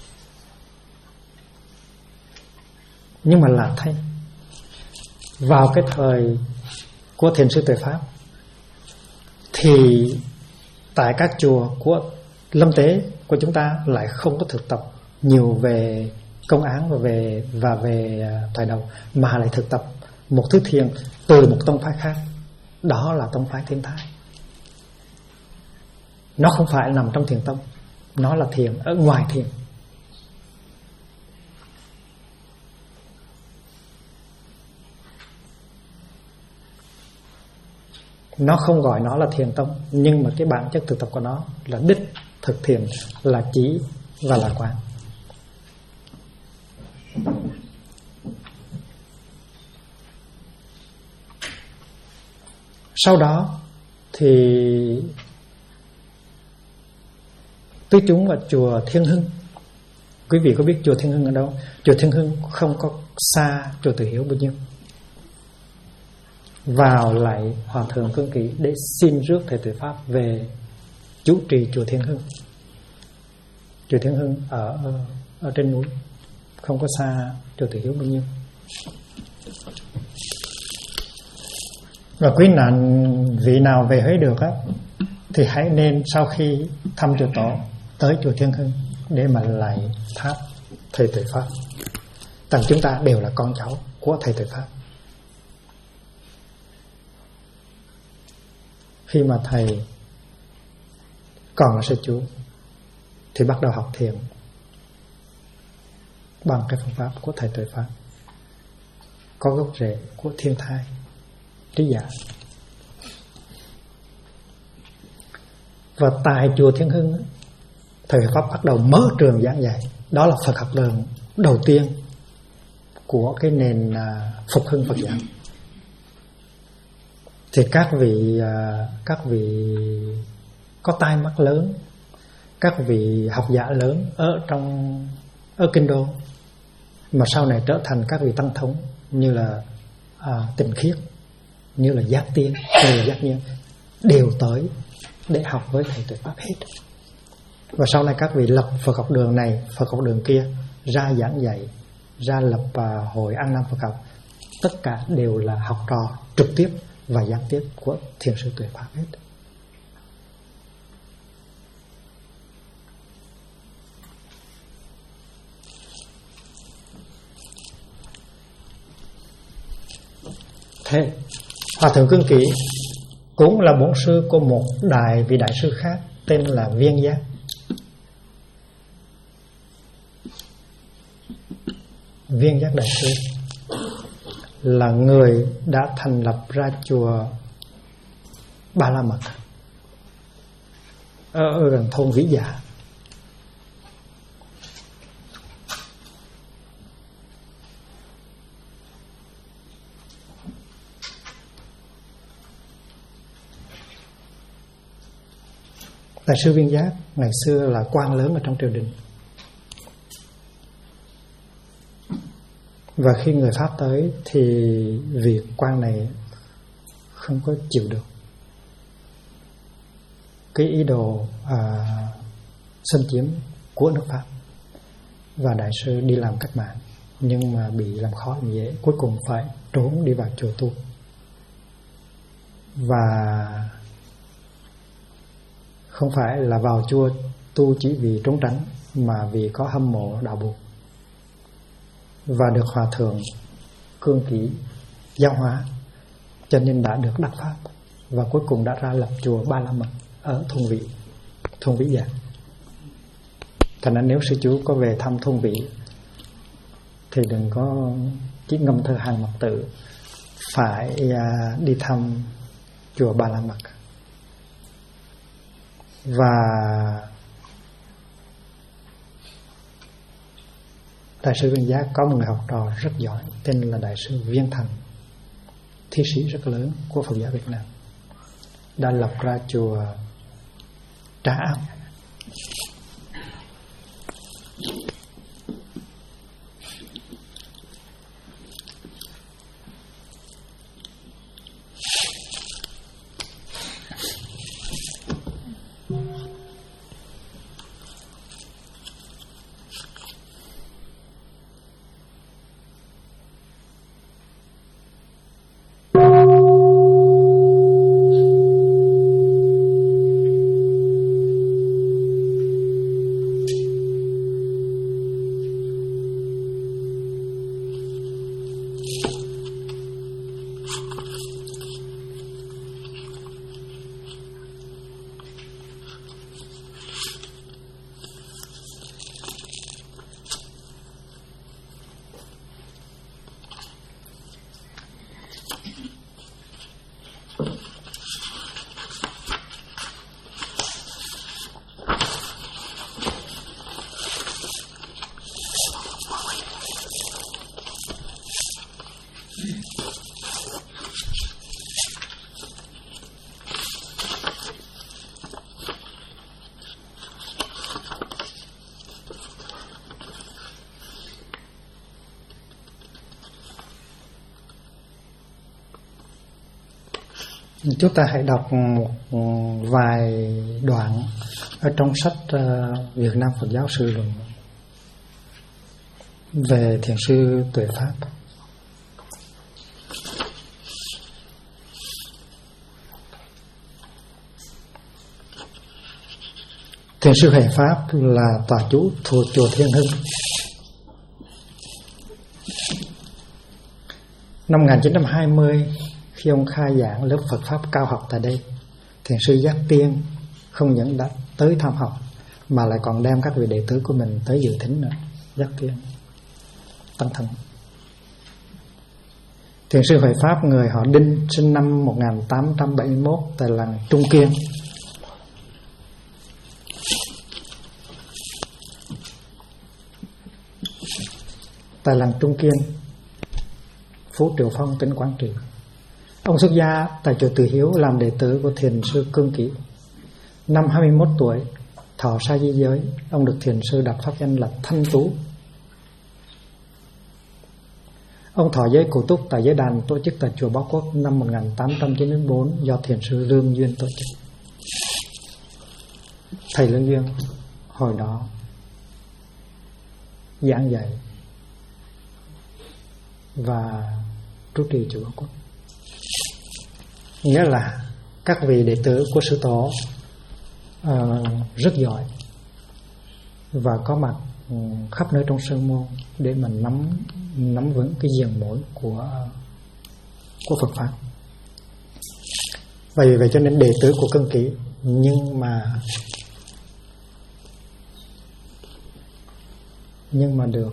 Nhưng mà lạ thay, vào cái thời của thiền sư Tuệ Pháp thì tại các chùa của Lâm Tế của chúng ta lại không có thực tập nhiều về công án và về thoại đầu, mà lại thực tập một thứ thiền từ một tông phái khác, đó là tông phái Thiên Thai. Nó không phải nằm trong thiền tông, nó là thiền ở ngoài thiền. Nó không gọi nó là thiền tông, nhưng mà cái bản chất thực tập của nó là đích thực thiền, là chỉ và là quán. Sau đó thì tứ chúng ở chùa Thiên Hưng. Quý vị có biết chùa Thiên Hưng ở đâu? Chùa Thiên Hưng không có xa chùa Từ Hiếu bao nhiêu. Vào lại Hòa Thượng Cương Kỷ để xin rước thầy Tuệ Pháp về chủ trì chùa Thiên Hưng. Chùa Thiên Hưng ở trên núi, không có xa chùa Từ Hiếu bao nhiêu. Và quý nạn vị nào về Huế được á, thì hãy nên sau khi thăm chùa Tổ tới chùa Thiên Hưng để mà lại tháp thầy Tuệ Pháp. Tại chúng ta đều là con cháu của thầy Tuệ Pháp. Khi mà thầy còn là sư chú thì bắt đầu học thiền bằng cái phương pháp của thầy Tuệ Pháp, có gốc rễ của Thiên Thai trí giả. Và tại chùa Thiên Hưng, thầy Pháp bắt đầu mở trường giảng dạy. Đó là Phật học đường đầu tiên của cái nền phục hưng Phật giáo. Thì các vị có tai mắt lớn, các vị học giả lớn ở Kinh Đô, mà sau này trở thành các vị tăng thống như là Tịnh Khiết, như là Giác Tiên, như là Giác Nhiên, đều tới để học với thầy Tuệ Pháp hết. Và sau này các vị lập Phật học đường này, Phật học đường kia, ra giảng dạy, ra lập hội An Nam Phật học. Tất cả đều là học trò trực tiếp và gián tiếp của Thiền sư Tuệ Pháp hết. Thế Hòa Thượng Cương Kỷ cũng là bổn sư của một vị đại sư khác tên là Viên Giác. Viên Giác đại sư là người đã thành lập ra chùa Ba La Mật ở gần thôn Vĩ Dạ. Đại sư Viên Giác ngày xưa là quan lớn ở trong triều đình. Và khi người Pháp tới thì vị quan này không có chịu được cái ý đồ xâm chiếm của nước Pháp, và đại sư đi làm cách mạng, nhưng mà bị làm khó làm dễ, cuối cùng phải trốn đi vào chùa tu. Và không phải là vào chùa tu chỉ vì trốn tránh, mà vì có hâm mộ đạo Bụt, và được Hòa Thượng Cương Kỷ giáo hóa, cho nên đã được đắc pháp, và cuối cùng đã ra lập chùa Ba La Mật ở thôn Vĩ Dạ. Thành ra nếu sư chú có về thăm thôn Vĩ thì đừng có chỉ ngâm thơ hàng mật tự, phải đi thăm chùa Ba La Mật. Và đại sư Viên Giác có một người học trò rất giỏi tên là đại sư Viên Thành, thi sĩ rất lớn của Phật giáo Việt Nam, đã lập ra chùa Trà Am. Chúng ta hãy đọc một vài đoạn ở trong sách Việt Nam Phật Giáo Sư Luận về Thiền sư Tuệ Pháp. Thiền sư Huệ Pháp là tòa chủ thuộc chùa Thiên Hưng. Năm 1920, khi ông khai giảng lớp Phật Pháp cao học tại đây, Thiền sư Giác Tiên không những đã tới tham học mà lại còn đem các vị đệ tử của mình tới dự thính nữa. Giác Tiên tăng thân. Thiền sư Huệ Pháp người họ Đinh, sinh năm 1871 tại làng Trung Kiên. Tại làng Trung Kiên, Phú Triệu Phong, tỉnh Quảng Trị. Ông xuất gia tại chùa Từ Hiếu làm đệ tử của Thiền sư Cương Kỷ. Năm 21 tuổi, thọ sa di giới, ông được Thiền sư đặt pháp danh là Thanh Tú. Ông thọ giới cụ túc tại giới đàn tổ chức tại chùa Báo Quốc năm 1894 do Thiền sư Lương Duyên tổ chức. Thầy Lương Duyên hồi đó giảng dạy và trụ trì chùa Báo Quốc. Nghĩa là các vị đệ tử của sư tổ rất giỏi và có mặt khắp nơi trong sơn môn để mình nắm vững cái diền mối của Phật pháp. Vì vậy cho nên đệ tử của Cương Kỷ nhưng mà được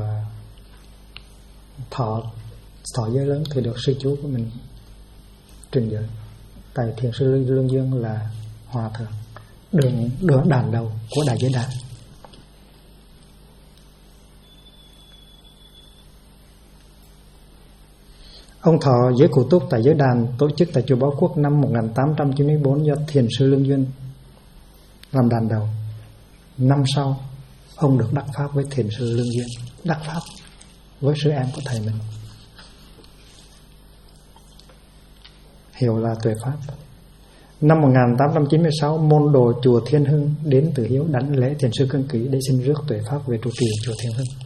thọ giới lớn thì được sư chú của mình trình giới. Tại Thiền sư Lương Dương là hòa thượng đường đàn đầu của đại giới đàn. Ông thọ giới cụ túc tại giới đàn tổ chức tại chùa Báo Quốc năm 1894 do Thiền sư Lương Duyên làm đàn đầu. Năm sau, ông được đắc pháp với Thiền sư Lương Duyên, đắc pháp với sư em của thầy mình, hiệu là Tuệ Pháp. Năm 1896, môn đồ chùa Thiên Hưng đến Từ Hiếu đảnh lễ Thiền sư Cương Kỷ để xin rước Tuệ Pháp về trụ trì chùa Thiên Hưng.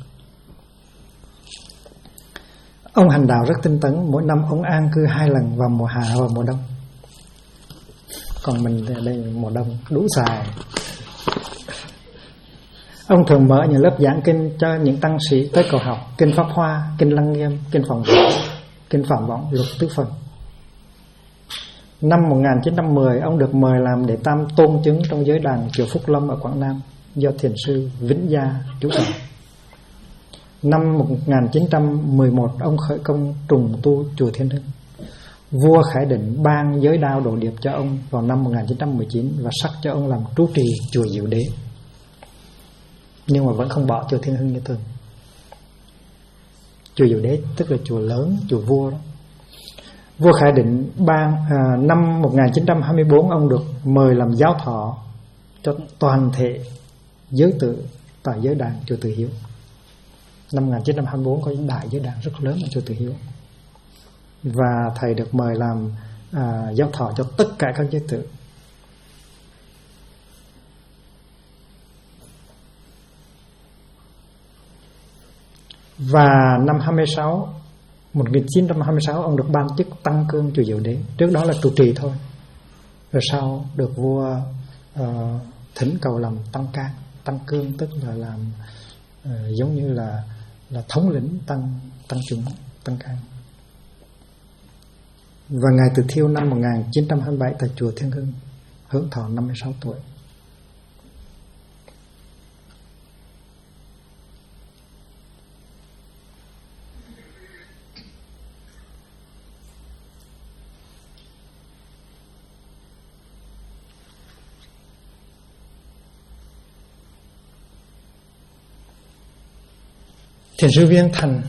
Ông hành đạo rất tinh tấn, mỗi năm ông an cư 2 lần vào mùa hạ và mùa đông. Còn mình thì ở đây mùa đông đủ xài. Ông thường mở những lớp giảng kinh cho những tăng sĩ tới cầu học kinh Pháp Hoa, kinh Lăng Nghiêm, kinh Phạm Võng, Lục Tứ Phần. Năm 1910, ông được mời làm đệ tam tôn chứng trong giới đàn chùa Phúc Lâm ở Quảng Nam do Thiền sư Vĩnh Gia chủ trì. Năm 1911, ông khởi công trùng tu chùa Thiên Hưng. Vua Khải Định ban giới đao đồ điệp cho ông vào năm 1919 và sắc cho ông làm trú trì chùa Diệu Đế. Nhưng mà vẫn không bỏ chùa Thiên Hưng như thường. Chùa Diệu Đế tức là chùa lớn, chùa vua đó. Vua Khải Định năm 1924, ông được mời làm giáo thọ cho toàn thể giới tử tại giới đàn chùa Từ Hiếu. Năm 1924 có đại giới đàn rất lớn ở chùa Từ Hiếu, và thầy được mời làm giáo thọ cho tất cả các giới tử. Và năm 1926 ông được ban chức tăng cương chùa Diệu Đế. Trước đó là trụ trì thôi, rồi sau được vua thỉnh cầu làm tăng cương, tức là làm giống như là thống lĩnh tăng chúng, tăng can. Và Ngài Từ Thiêu năm 1927 tại chùa Thiên Hưng, hưởng thọ 56 tuổi. Thiền sư Viên Thành,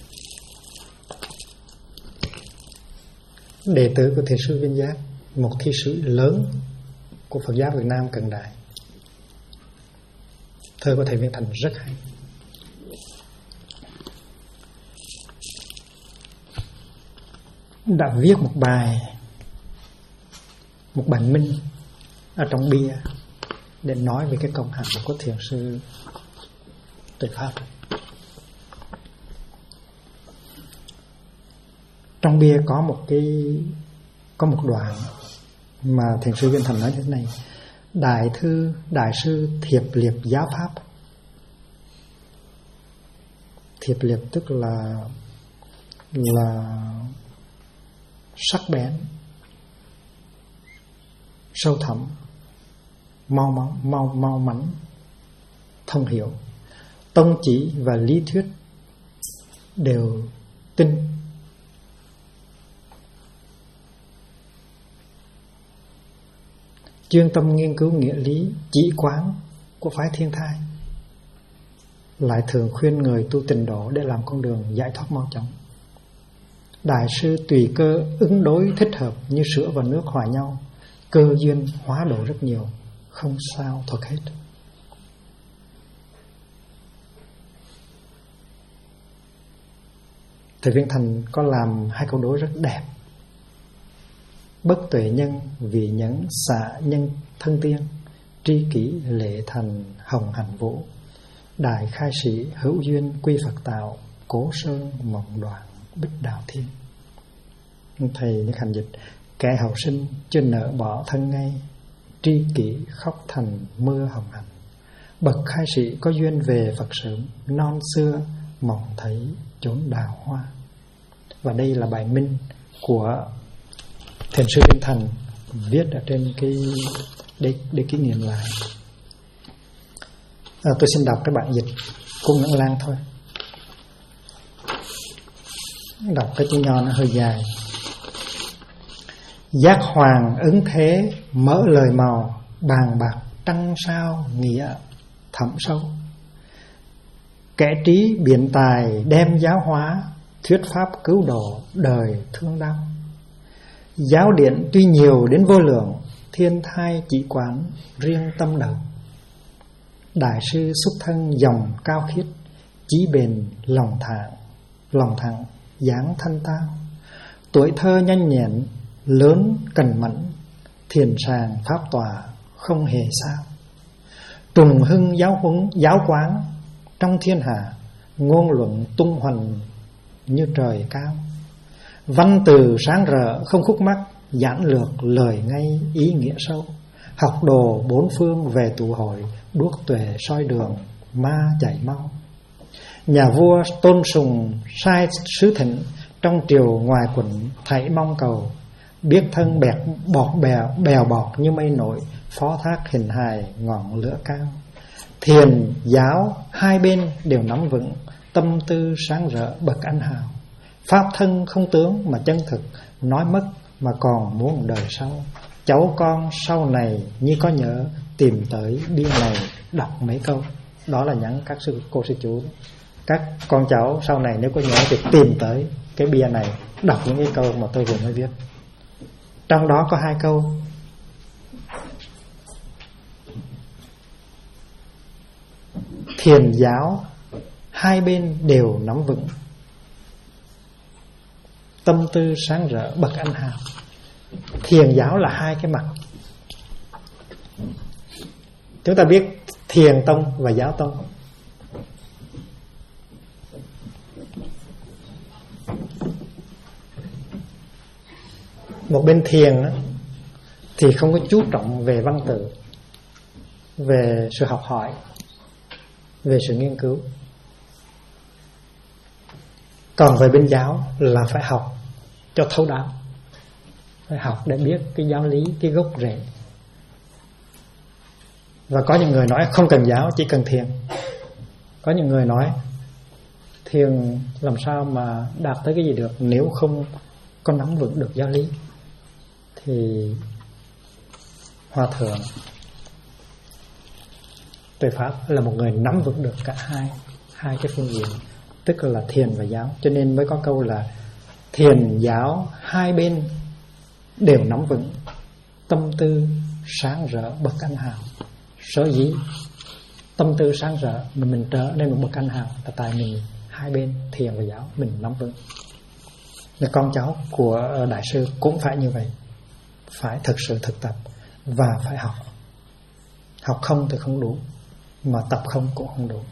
đệ tử của Thiền sư Viên Giác, một thi sĩ lớn của Phật giáo Việt Nam cận đại. Thơ của thầy Viên Thành rất hay. Đã viết một bài minh ở trong bia để nói về cái công hạnh của thiền sư Tuệ Pháp. Trong bia có một đoạn mà thiền sư Viên Thành nói thế này: đại sư thiệp liệp giáo pháp. Thiệp liệp tức là sắc bén, sâu thẳm, mau mắn, thông hiểu, tông chỉ và lý thuyết đều tinh. Chuyên tâm nghiên cứu nghĩa lý chỉ quán của phái Thiên Thai, lại thường khuyên người tu tịnh độ để làm con đường giải thoát mau chóng. Đại sư tùy cơ ứng đối thích hợp như sữa và nước hòa nhau, cơ duyên hóa độ rất nhiều, không sao thuật hết. Thầy Viên Thành có làm hai câu đối rất đẹp: bất tuệ nhân vì nhẫn xạ nhân thân tiên, tri kỷ lệ thành hồng hành vũ, đại khai sĩ hữu duyên quy Phật tạo, cố sơn mộng đoạn bích đạo thiên. Thầy Nhất Hành dịch: kẻ hậu sinh chưa nỡ bỏ thân ngay, tri kỷ khóc thành mưa hồng hành, bậc khai sĩ có duyên về Phật sớm, non xưa mộng thấy chốn đào hoa. Và đây là bài minh của thiền sư Viên Thành viết ở trên cái để kỷ niệm lại. Tôi xin đọc cái bản dịch của Nguyễn Lan thôi. Đọc cái chữ nho nó hơi dài. Giác hoàng ứng thế mở lời màu, bàn bạc trăng sao nghĩa thẳm sâu, kẻ trí biện tài đem giáo hóa, thuyết pháp cứu độ đời thương đau. Giáo điện tuy nhiều đến vô lượng, Thiên Thai chỉ quán riêng tâm đầu. Đại sư xuất thân dòng cao khiết, chí bền lòng thẳng dáng thanh tao. Tuổi thơ nhanh nhẹn, lớn cần mẫn, thiền sàng pháp tòa không hề sao. Trùng hưng giáo quán trong thiên hạ, ngôn luận tung hoành như trời cao. Văn từ sáng rỡ không khúc mắc, giản lược lời ngay ý nghĩa sâu. Học đồ bốn phương về tụ hội, đuốc tuệ soi đường ma chạy mau. Nhà vua tôn sùng sai sứ thịnh, trong triều ngoài quận thảy mong cầu. Biết thân bèo bọt như mây nổi, phó thác hình hài ngọn lửa cao. Thiền giáo hai bên đều nắm vững, tâm tư sáng rỡ bậc anh hào. Pháp thân không tướng mà chân thực, nói mất mà còn muốn đời sau. Cháu con sau này như có nhớ, tìm tới bia này đọc mấy câu. Đó là nhắn các cô sư chú. Các con cháu sau này nếu có nhớ thì tìm tới cái bia này, đọc những cái câu mà tôi vừa mới viết. Trong đó có hai câu: thiền giáo hai bên đều nắm vững, tâm tư sáng rỡ bậc anh hào. Thiền giáo là hai cái mặt. Chúng ta biết thiền tông và giáo tông. Một bên thiền thì không có chú trọng về văn tự, về sự học hỏi, về sự nghiên cứu. Còn về bên giáo là phải học cho thấu đáo. phải học để biết cái giáo lý, cái gốc rễ. Và có những người nói không cần giáo, chỉ cần thiền. Có những người nói thiền làm sao mà đạt tới cái gì được nếu không có nắm vững được giáo lý. Thì Hòa Thượng Tuệ Pháp là một người nắm vững được cả hai cái phương diện, tức là thiền và giáo. Cho nên mới có câu là thiền giáo hai bên đều nắm vững, tâm tư sáng rỡ bậc anh hào. Sở dĩ tâm tư sáng rỡ mà mình trở nên một bậc anh hào là tại mình hai bên thiền và giáo mình nắm vững. Con cháu của Đại sư cũng phải như vậy, phải thực sự thực tập và phải học. Học không thì không đủ, mà tập không cũng không đủ.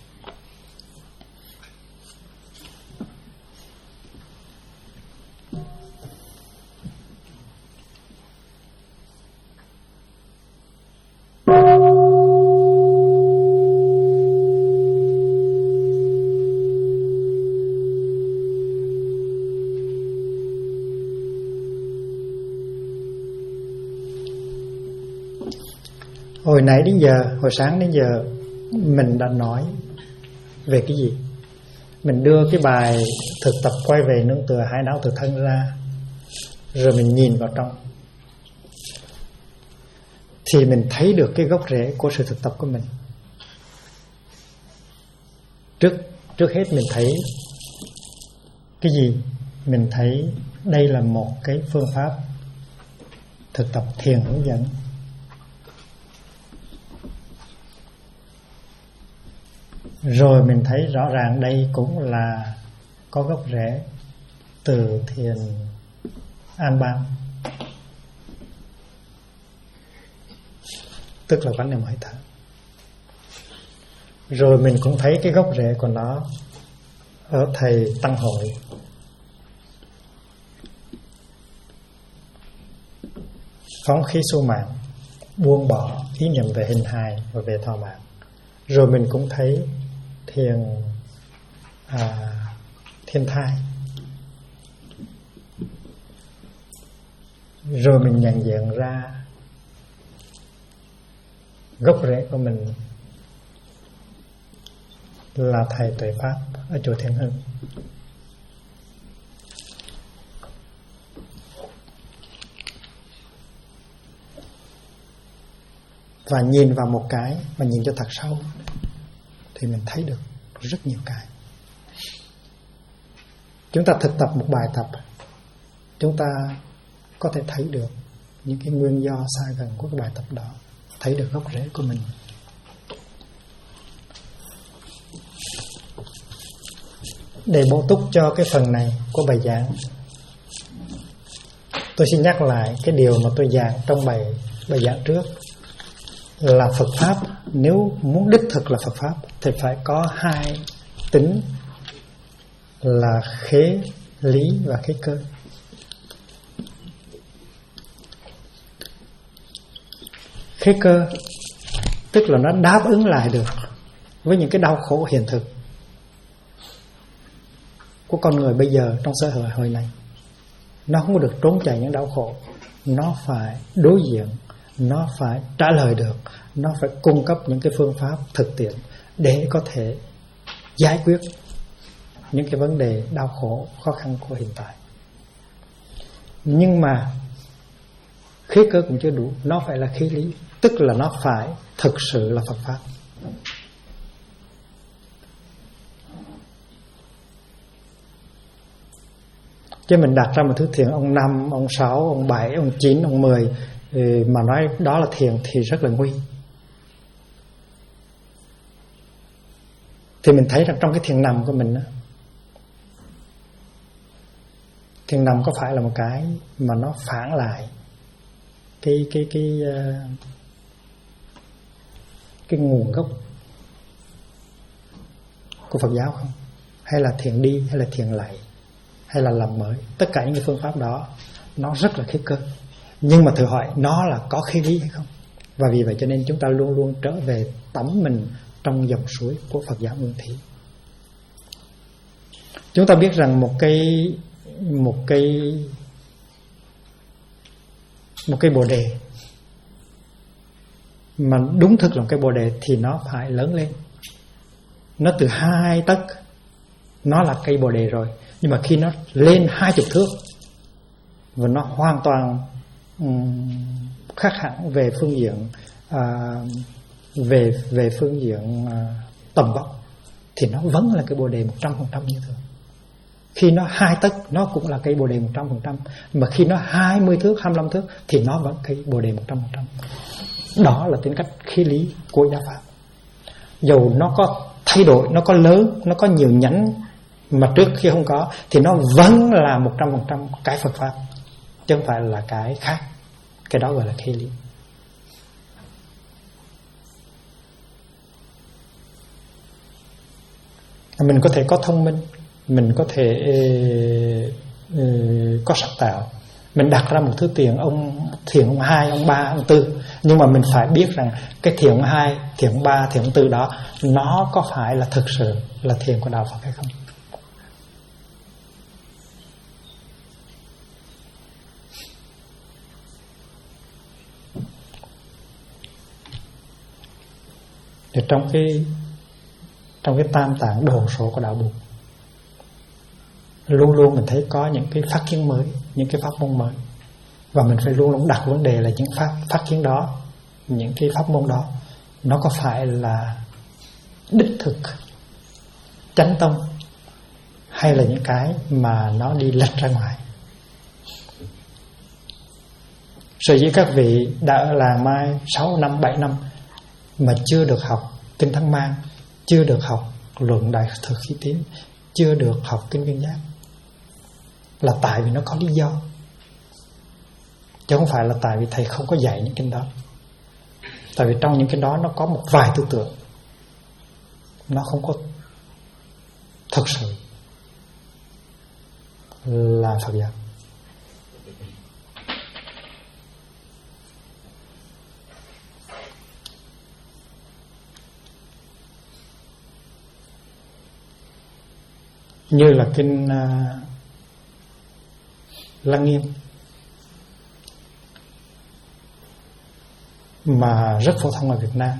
Hồi nãy đến giờ, hồi sáng đến giờ mình đã nói về cái gì? Mình đưa cái bài thực tập quay về nương tựa hai não tự thân ra, rồi mình nhìn vào trong, thì mình thấy được cái gốc rễ của sự thực tập của mình. Trước hết mình thấy cái gì? Mình thấy đây là một cái phương pháp thực tập thiền hướng dẫn. Rồi mình thấy rõ ràng đây cũng là có gốc rễ từ thiền An Bang, tức là quán niệm hơi thở. Rồi mình cũng thấy cái gốc rễ của nó ở thầy Tăng Hội. Phóng khí su mạng, buông bỏ ý niệm về hình hài và về thọ mạng. Rồi mình cũng thấy thiên thai. Rồi mình nhận diện ra gốc rễ của mình là thầy Tuệ Pháp ở chùa Thiên Hưng. Và nhìn vào một cái mà nhìn cho thật sâu thì mình thấy được rất nhiều cái. Chúng ta thực tập một bài tập, chúng ta có thể thấy được những cái nguyên do xa gần của cái bài tập đó, thấy được gốc rễ của mình. Để bổ túc cho cái phần này của bài giảng, tôi xin nhắc lại cái điều mà tôi giảng trong bài giảng trước, là Phật Pháp nếu muốn đích thực là Phật Pháp thì phải có hai tính là khế lý và khế cơ. Khế cơ tức là nó đáp ứng lại được với những cái đau khổ hiện thực của con người bây giờ trong xã hội này. Nó không có được trốn chạy những đau khổ, nó phải đối diện, nó phải trả lời được, nó phải cung cấp những cái phương pháp thực tiễn để có thể giải quyết những cái vấn đề đau khổ, khó khăn của hiện tại. Nhưng mà khí cơ cũng chưa đủ, nó phải là khí lý, tức là nó phải thực sự là Phật Pháp. Chứ mình đặt ra một thứ thiền ông 5, ông 6, ông 7, ông 9, ông 10 mà nói đó là thiền thì rất là nguy. Thì mình thấy rằng trong cái thiền nằm của mình đó, thiền nằm có phải là một cái mà nó phản lại cái nguồn gốc của Phật giáo không? Hay là thiền đi, hay là thiền lại, hay là làm mới? Tất cả những cái phương pháp đó nó rất là khí cơ, nhưng mà thử hỏi nó là có khí lý hay không? Và vì vậy cho nên chúng ta luôn luôn trở về tắm mình trong dòng suối của Phật giáo Nguyên Thủy. Chúng ta biết rằng một cái một cây bồ đề mà đúng thực là một cây bồ đề thì nó phải lớn lên. Nó từ 2 tấc nó là cây bồ đề rồi, nhưng mà khi nó lên 20 thước và nó hoàn toàn khác hẳn về phương diện về phương diện tầm vóc thì nó vẫn là cây bồ đề 100% như thường. Khi nó 2 tấc nó cũng là cây bồ đề 100%, mà khi nó 20 thước, 25 thước thì nó vẫn cây bồ đề 100%. Đó là tính cách khí lý của giáo pháp. Dầu nó có thay đổi, nó có lớn, nó có nhiều nhánh mà trước khi không có, thì nó vẫn là 100% cái Phật pháp, chứ không phải là cái khác. Cái đó gọi là khí lý. Mình có thể có thông minh, mình có thể có sáng tạo, mình đặt ra một thứ thiền ông 2, ông 3, ông 4, nhưng mà mình phải biết rằng cái thiền ông 2, thiền ông 3, thiền ông 4 đó nó có phải là thực sự là thiền của đạo Phật hay không. Thì trong cái tam tạng đồ số của đạo Bụt, luôn luôn mình thấy có những cái phát kiến mới, những cái pháp môn mới, và mình phải luôn luôn đặt vấn đề là những phát kiến đó, những cái pháp môn đó nó có phải là đích thực chánh tông hay là những cái mà nó đi lệch ra ngoài. Sở dĩ các vị đã ở làng Mai 6 năm, 7 năm mà chưa được học Kinh Thăng Mang, chưa được học Luận Đại Thừa Khí Tín, chưa được học Kinh Viên Giác, là tại vì nó có lý do, chứ không phải là tại vì thầy không có dạy những kinh đó. Tại vì trong những kinh đó nó có một vài tư tưởng nó không có thực sự là Phật giáo. Như là kinh Lăng Nghiêm mà rất phổ thông ở Việt Nam,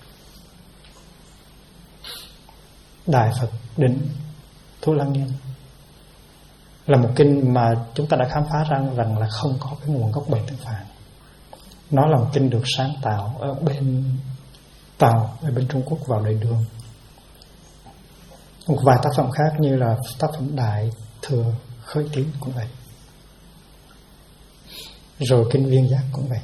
Đại Phật Định Thu Lăng Nghiêm, là một kinh mà chúng ta đã khám phá rằng là không có cái nguồn gốc Bảy Tương Phạn. Nó là một kinh được sáng tạo ở bên Tàu, ở bên Trung Quốc vào đời Đường. Một vài tác phẩm khác như là tác phẩm Đại Thừa Khởi Tín cũng vậy, rồi kinh Viên Giác cũng vậy.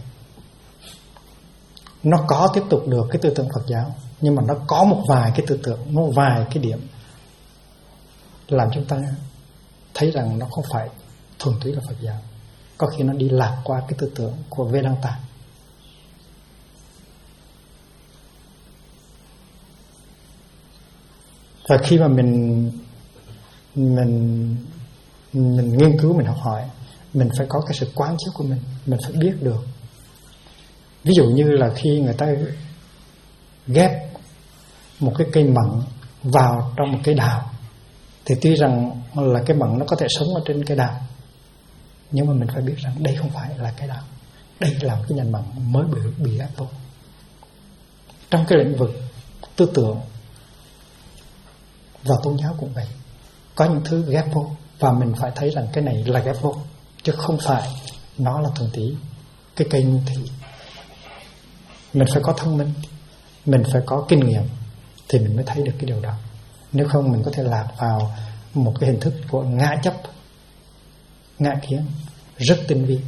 Nó có tiếp tục được cái tư tưởng Phật giáo, nhưng mà nó có một vài cái tư tưởng, một vài cái điểm làm chúng ta thấy rằng nó không phải thuần túy là Phật giáo. Có khi nó đi lạc qua cái tư tưởng của Vedanta. Và khi mà mình nghiên cứu, mình học hỏi, mình phải có cái sự quán chiếu của mình phải biết được. Ví dụ như là khi người ta ghép một cái cây mận vào trong một cây đào, thì tuy rằng là cái mận nó có thể sống ở trên cây đào, nhưng mà mình phải biết rằng đây không phải là cây đào, đây là một cái nhành mận mới bị ghép vô. Trong cái lĩnh vực tư tưởng và tôn giáo cũng vậy, có những thứ ghép vô và mình phải thấy rằng cái này là ghép vô, chứ không phải nó là thuần túy cái cây nguyên thủy. Mình phải có thông minh, mình phải có kinh nghiệm thì mình mới thấy được cái điều đó. Nếu không mình có thể lạc vào một cái hình thức của ngã chấp, ngã kiến rất tinh vi,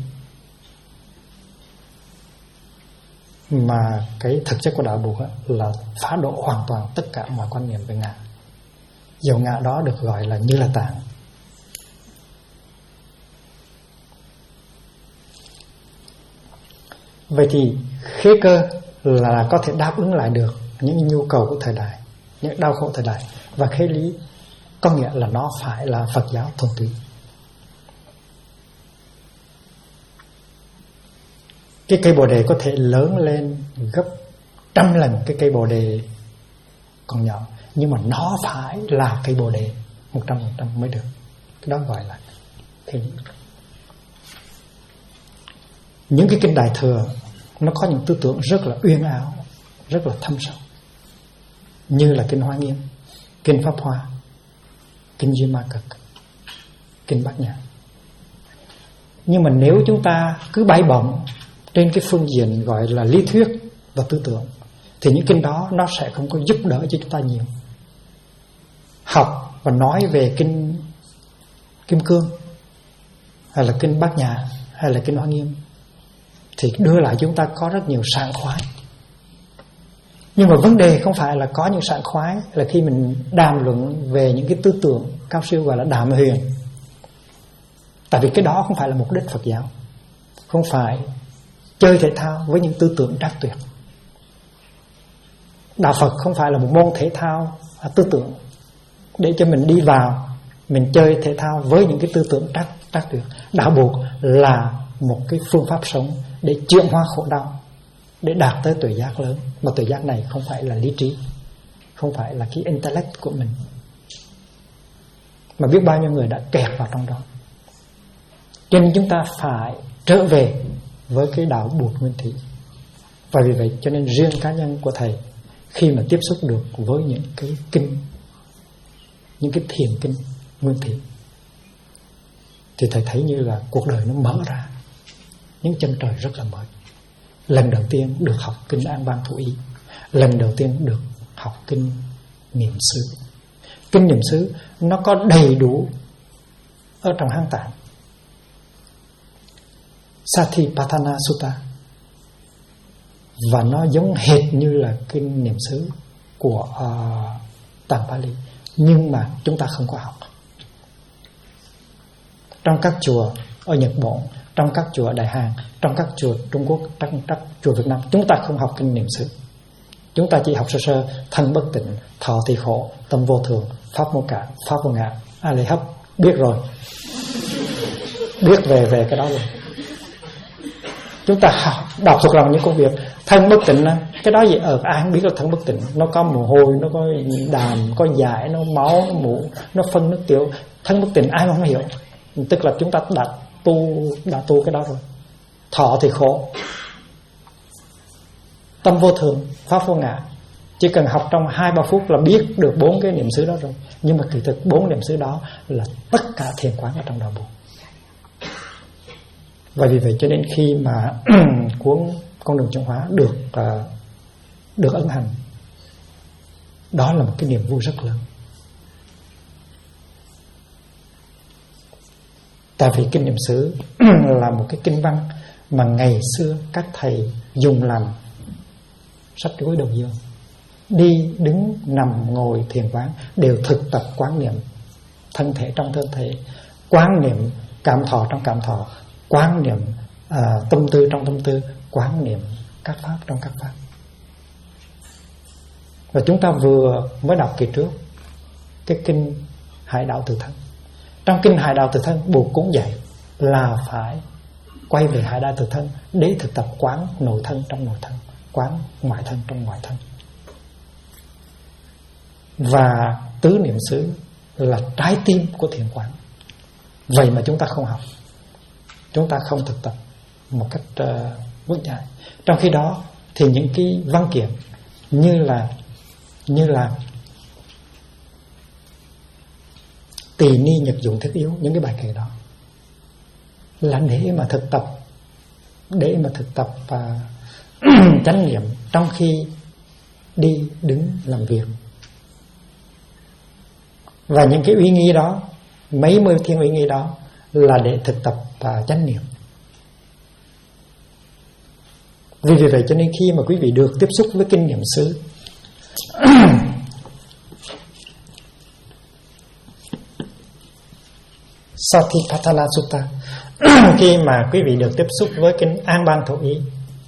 mà cái thực chất của đạo Bụt là phá đổ hoàn toàn tất cả mọi quan niệm về ngã. Dầu ngã đó được gọi là Như Lai Tạng. Vậy thì khế cơ là có thể đáp ứng lại được những nhu cầu của thời đại, những đau khổ thời đại. Và khế lý có nghĩa là nó phải là Phật giáo thuần túy. Cái cây bồ đề có thể lớn lên gấp 100 lần cái cây bồ đề còn nhỏ, nhưng mà nó phải là cây bồ đề 100% mới được. Cái đó gọi là khế lý. những cái kinh Đại Thừa nó có những tư tưởng rất là uyên ảo, rất là thâm sâu, như là kinh Hoa Nghiêm, kinh Pháp Hoa, kinh Duy Ma Cực, kinh Bát Nhã. Nhưng mà nếu chúng ta cứ bay bổng trên cái phương diện gọi là lý thuyết và tư tưởng, thì những kinh đó nó sẽ không có giúp đỡ cho chúng ta nhiều. Học và nói về kinh Kim Cương, hay là kinh Bát Nhã, hay là kinh Hoa Nghiêm, thì đưa lại chúng ta có rất nhiều sảng khoái. Nhưng mà vấn đề không phải là có những sảng khoái là khi mình đàm luận về những cái tư tưởng cao siêu gọi là đàm huyền. Tại vì cái đó không phải là mục đích Phật giáo. Không phải chơi thể thao với những tư tưởng trác tuyệt. Đạo Phật không phải là một môn thể thao tư tưởng để cho mình đi vào mình chơi thể thao với những cái tư tưởng trác tuyệt. Đạo buộc là một cái phương pháp sống để chuyển hóa khổ đau, để đạt tới tuệ giác lớn. Mà tuệ giác này không phải là lý trí, không phải là cái intellect của mình, mà biết bao nhiêu người đã kẹt vào trong đó. Cho nên chúng ta phải trở về với cái đạo Bụt nguyên thủy. Và vì vậy cho nên riêng cá nhân của thầy, khi mà tiếp xúc được với những cái kinh, những cái thiền kinh nguyên thủy, thì thầy thấy như là cuộc đời nó mở ra những chân trời rất là mới. Lần đầu tiên được học kinh An Bang Thủ Ý, lần đầu tiên được học kinh Niệm xứ. Kinh Niệm xứ nó có đầy đủ ở trong Hán Tạng. Satipatthana Sutta, và nó giống hệt như là kinh Niệm xứ của Tạng Pali, nhưng mà chúng ta không có học. Trong các chùa ở Nhật Bản, trong các chùa Đại Hàn, trong các chùa Trung Quốc, trong các chùa Việt Nam, chúng ta không học kinh Niệm xứ. Chúng ta chỉ học sơ sơ thân bất tịnh, thọ thì khổ, tâm vô thường, pháp vô cản, pháp vô ngã, a lê hấp. Biết rồi, biết về cái đó rồi. Chúng ta đọc thuộc lòng những công việc. Thân bất tịnh, cái đó gì ai không biết là thân bất tịnh. Nó có mồ hôi, nó có đàm, có dại, nó máu, nó mũ, nó phân, nó tiểu. Thân bất tịnh ai mà không hiểu. Tức là chúng ta đã tu cái đó rồi. Thọ thì khổ, tâm vô thường, pháp vô ngã. Chỉ cần học trong 2-3 phút là biết được 4 cái niệm xứ đó rồi. Nhưng mà kỳ thực 4 niệm xứ đó là tất cả thiền quán ở trong đạo Bụt. Và vì vậy cho nên khi mà cuốn Con đường chuyển hóa được ấn hành, đó là một cái niềm vui rất lớn. Tại vì kinh Niệm xứ là một cái kinh văn mà ngày xưa các thầy dùng làm sách gối đầu giường. Đi, đứng, nằm, ngồi, thiền quán đều thực tập quán niệm thân thể trong thân thể, quán niệm cảm thọ trong cảm thọ, quán niệm tâm tư trong tâm tư, quán niệm các pháp trong các pháp. Và chúng ta vừa mới đọc kỳ trước cái kinh Hải Đạo Tự Thân. Trong kinh Hải Đạo Tự Thân, Bụt cũng dạy là phải quay về Hải Đạo Tự Thân để thực tập quán nội thân trong nội thân, quán ngoại thân trong ngoại thân. Và tứ niệm xứ là trái tim của thiền quán. Vậy mà chúng ta không học, chúng ta không thực tập một cách vững chãi. Trong khi đó thì những cái văn kiện như là tỳ ni nhật dụng thiết yếu, những cái bài kệ đó là để mà thực tập chánh niệm trong khi đi, đứng, làm việc. Và những cái uy nghi đó, mấy mươi thiên uy nghi đó là để thực tập chánh niệm. Vì vậy cho nên khi mà quý vị được tiếp xúc với kinh Niệm xứ Satipatthana Sutta, khi mà quý vị được tiếp xúc với kinh An Bang Thủ Ý,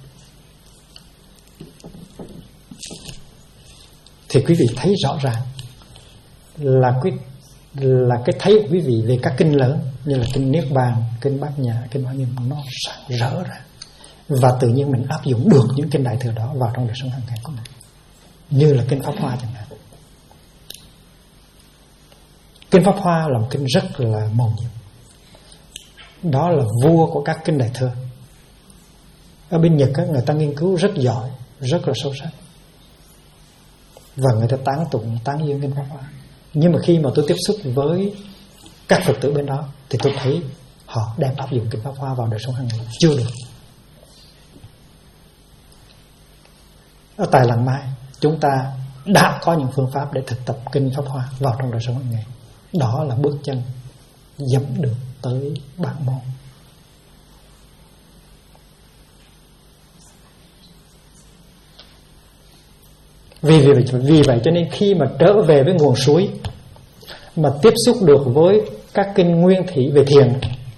thì quý vị thấy rõ ràng là cái thấy của quý vị về các kinh lớn như là kinh Niết Bàn, kinh Bát Nhã, kinh Hoa Nghiêm nó sáng rỡ ra. Và tự nhiên mình áp dụng được những kinh Đại Thừa đó vào trong đời sống hàng ngày của mình. Như là kinh Pháp Hoa chẳng hạn. Kinh Pháp Hoa là một kinh rất là mầu nhiệm. Đó là vua của các kinh Đại Thừa. Ở bên Nhật á, người ta nghiên cứu rất giỏi, rất là sâu sắc, và người ta tán tụng, tán dương kinh Pháp Hoa. Nhưng mà khi mà tôi tiếp xúc với các Phật tử bên đó thì tôi thấy họ đang áp dụng kinh Pháp Hoa vào đời sống hàng ngày chưa được. Ở tại Làng Mai, chúng ta đã có những phương pháp để thực tập kinh Pháp Hoa vào trong đời sống hàng ngày. Đó là bước chân dẫn được tới bản môn. Vì vậy cho nên khi mà trở về với nguồn suối, mà tiếp xúc được với các kinh nguyên thủy về thiền,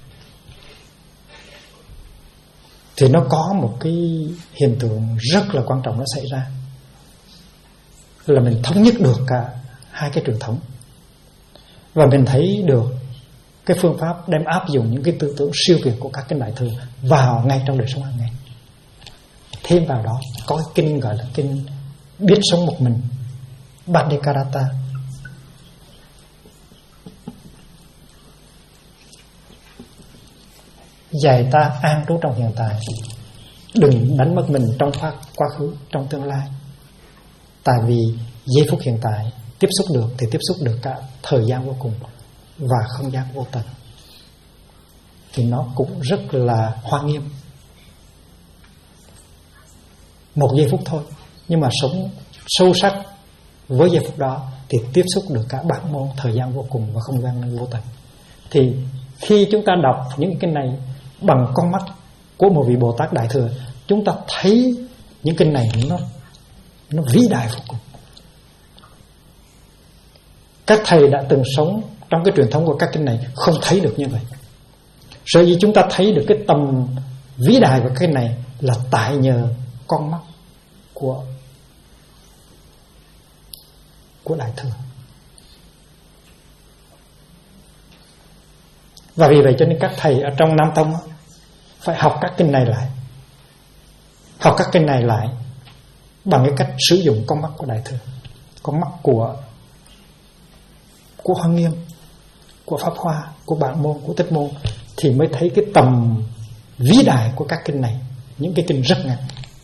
thì nó có một cái hiện tượng rất là quan trọng nó xảy ra, là mình thống nhất được cả hai cái truyền thống, và mình thấy được cái phương pháp đem áp dụng những cái tư tưởng siêu việt của các kinh đại thừa vào ngay trong đời sống hàng ngày. Thêm vào đó có cái kinh gọi là kinh biết sống một mình, Bhattikarata. Dạy ta an trú trong hiện tại, đừng đánh mất mình trong quá khứ, trong tương lai. Tại vì giây phút hiện tại tiếp xúc được thì tiếp xúc được cả thời gian vô cùng và không gian vô tận, thì nó cũng rất là hoa nghiêm. Một giây phút thôi, nhưng mà sống sâu sắc với giây phút đó thì tiếp xúc được cả bản môn thời gian vô cùng và không gian vô tận. Thì khi chúng ta đọc những kinh này bằng con mắt của một vị Bồ Tát Đại Thừa, chúng ta thấy những kinh này nó vĩ đại vô cùng. Các thầy đã từng sống trong cái truyền thống của các kinh này không thấy được như vậy. Sở dĩ chúng ta thấy được cái tầm vĩ đại của cái này là tại nhờ con mắt của Đại Thừa. Và vì vậy cho nên các thầy ở trong Nam Tông phải học các kinh này lại, học các kinh này lại bằng cái cách sử dụng con mắt của Đại Thừa, con mắt của Hoa Nghiêm, của Pháp Hoa, của Bản Môn, của Tích Môn, thì mới thấy cái tầm vĩ đại của các kinh này. Những cái kinh rất ngắn.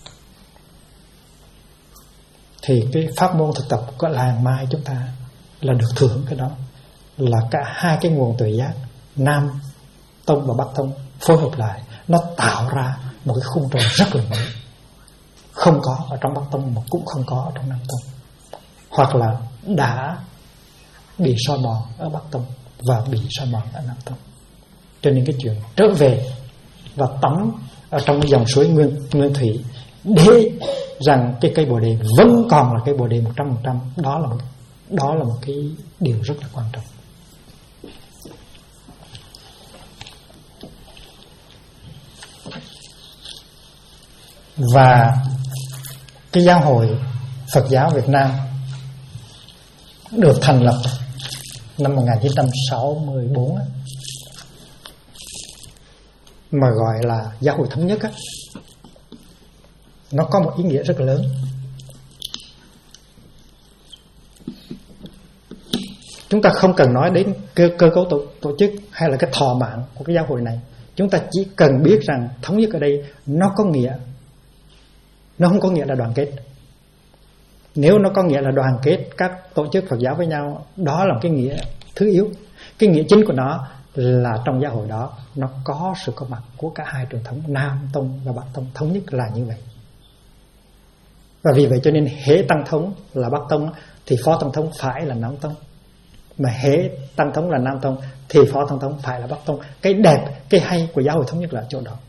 Thì cái pháp môn thực tập của Làng Mai chúng ta là được thừa hưởng cái đó, là cả hai cái nguồn tuệ giác Nam Tông và Bắc Tông phối hợp lại, nó tạo ra một cái khung trời rất là mới, không có ở trong Bắc Tông mà cũng không có ở trong Nam Tông, hoặc là đã bị soi mòn ở Bắc Tông và bị soi mòn ở Nam Tông. Cho nên cái chuyện trở về và tắm ở trong cái dòng suối nguyên thủy để rằng cái cây Bồ Đề vẫn còn là cây Bồ Đề 100%, đó là một cái điều rất là quan trọng. Và cái giáo hội Phật giáo Việt Nam được thành lập năm 1964 mà gọi là giáo hội thống nhất á, nó có một ý nghĩa rất là lớn. Chúng ta không cần nói đến cơ cấu tổ chức hay là cái thọ mạng của cái giáo hội này. Chúng ta chỉ cần biết rằng thống nhất ở đây nó có nghĩa, nó không có nghĩa là đoàn kết. Nếu nó có nghĩa là đoàn kết các tổ chức Phật giáo với nhau, đó là cái nghĩa thứ yếu. Cái nghĩa chính của nó là trong giáo hội đó nó có sự có mặt của cả hai truyền thống Nam Tông và Bắc Tông, thống nhất là như vậy. Và vì vậy cho nên hễ tăng thống là Bắc Tông thì phó tăng thống phải là Nam Tông, mà hễ tăng thống là Nam Tông thì phó tăng thống phải là Bắc Tông. Cái đẹp, cái hay của giáo hội thống nhất là ở chỗ đó.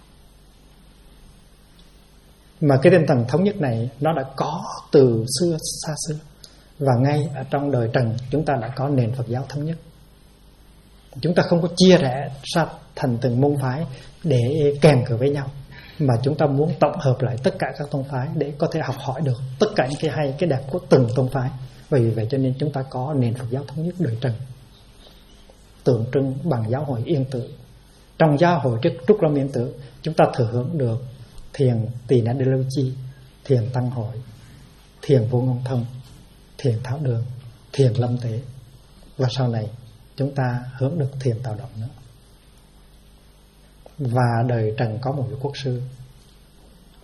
Mà cái tinh thần thống nhất này nó đã có từ xưa xa xưa, và ngay ở trong đời Trần chúng ta đã có nền Phật giáo thống nhất. Chúng ta không có chia rẽ ra thành từng môn phái để kèm cờ với nhau, mà chúng ta muốn tổng hợp lại tất cả các tông phái để có thể học hỏi được tất cả những cái hay, cái đẹp của từng tông phái. Vì vậy cho nên chúng ta có nền Phật giáo thống nhất đời Trần, tượng trưng bằng giáo hội Yên Tự. Trong giáo hội Trúc Lâm Yên Tự, chúng ta thừa hưởng được thiền Tỳ Na Đê Lâu Chi, thiền Tăng Hội, thiền Vô Ngôn Thông, thiền Thảo Đường, thiền Lâm Tế, và sau này chúng ta hưởng được thiền Tạo Động nữa. Và đời Trần có một vị quốc sư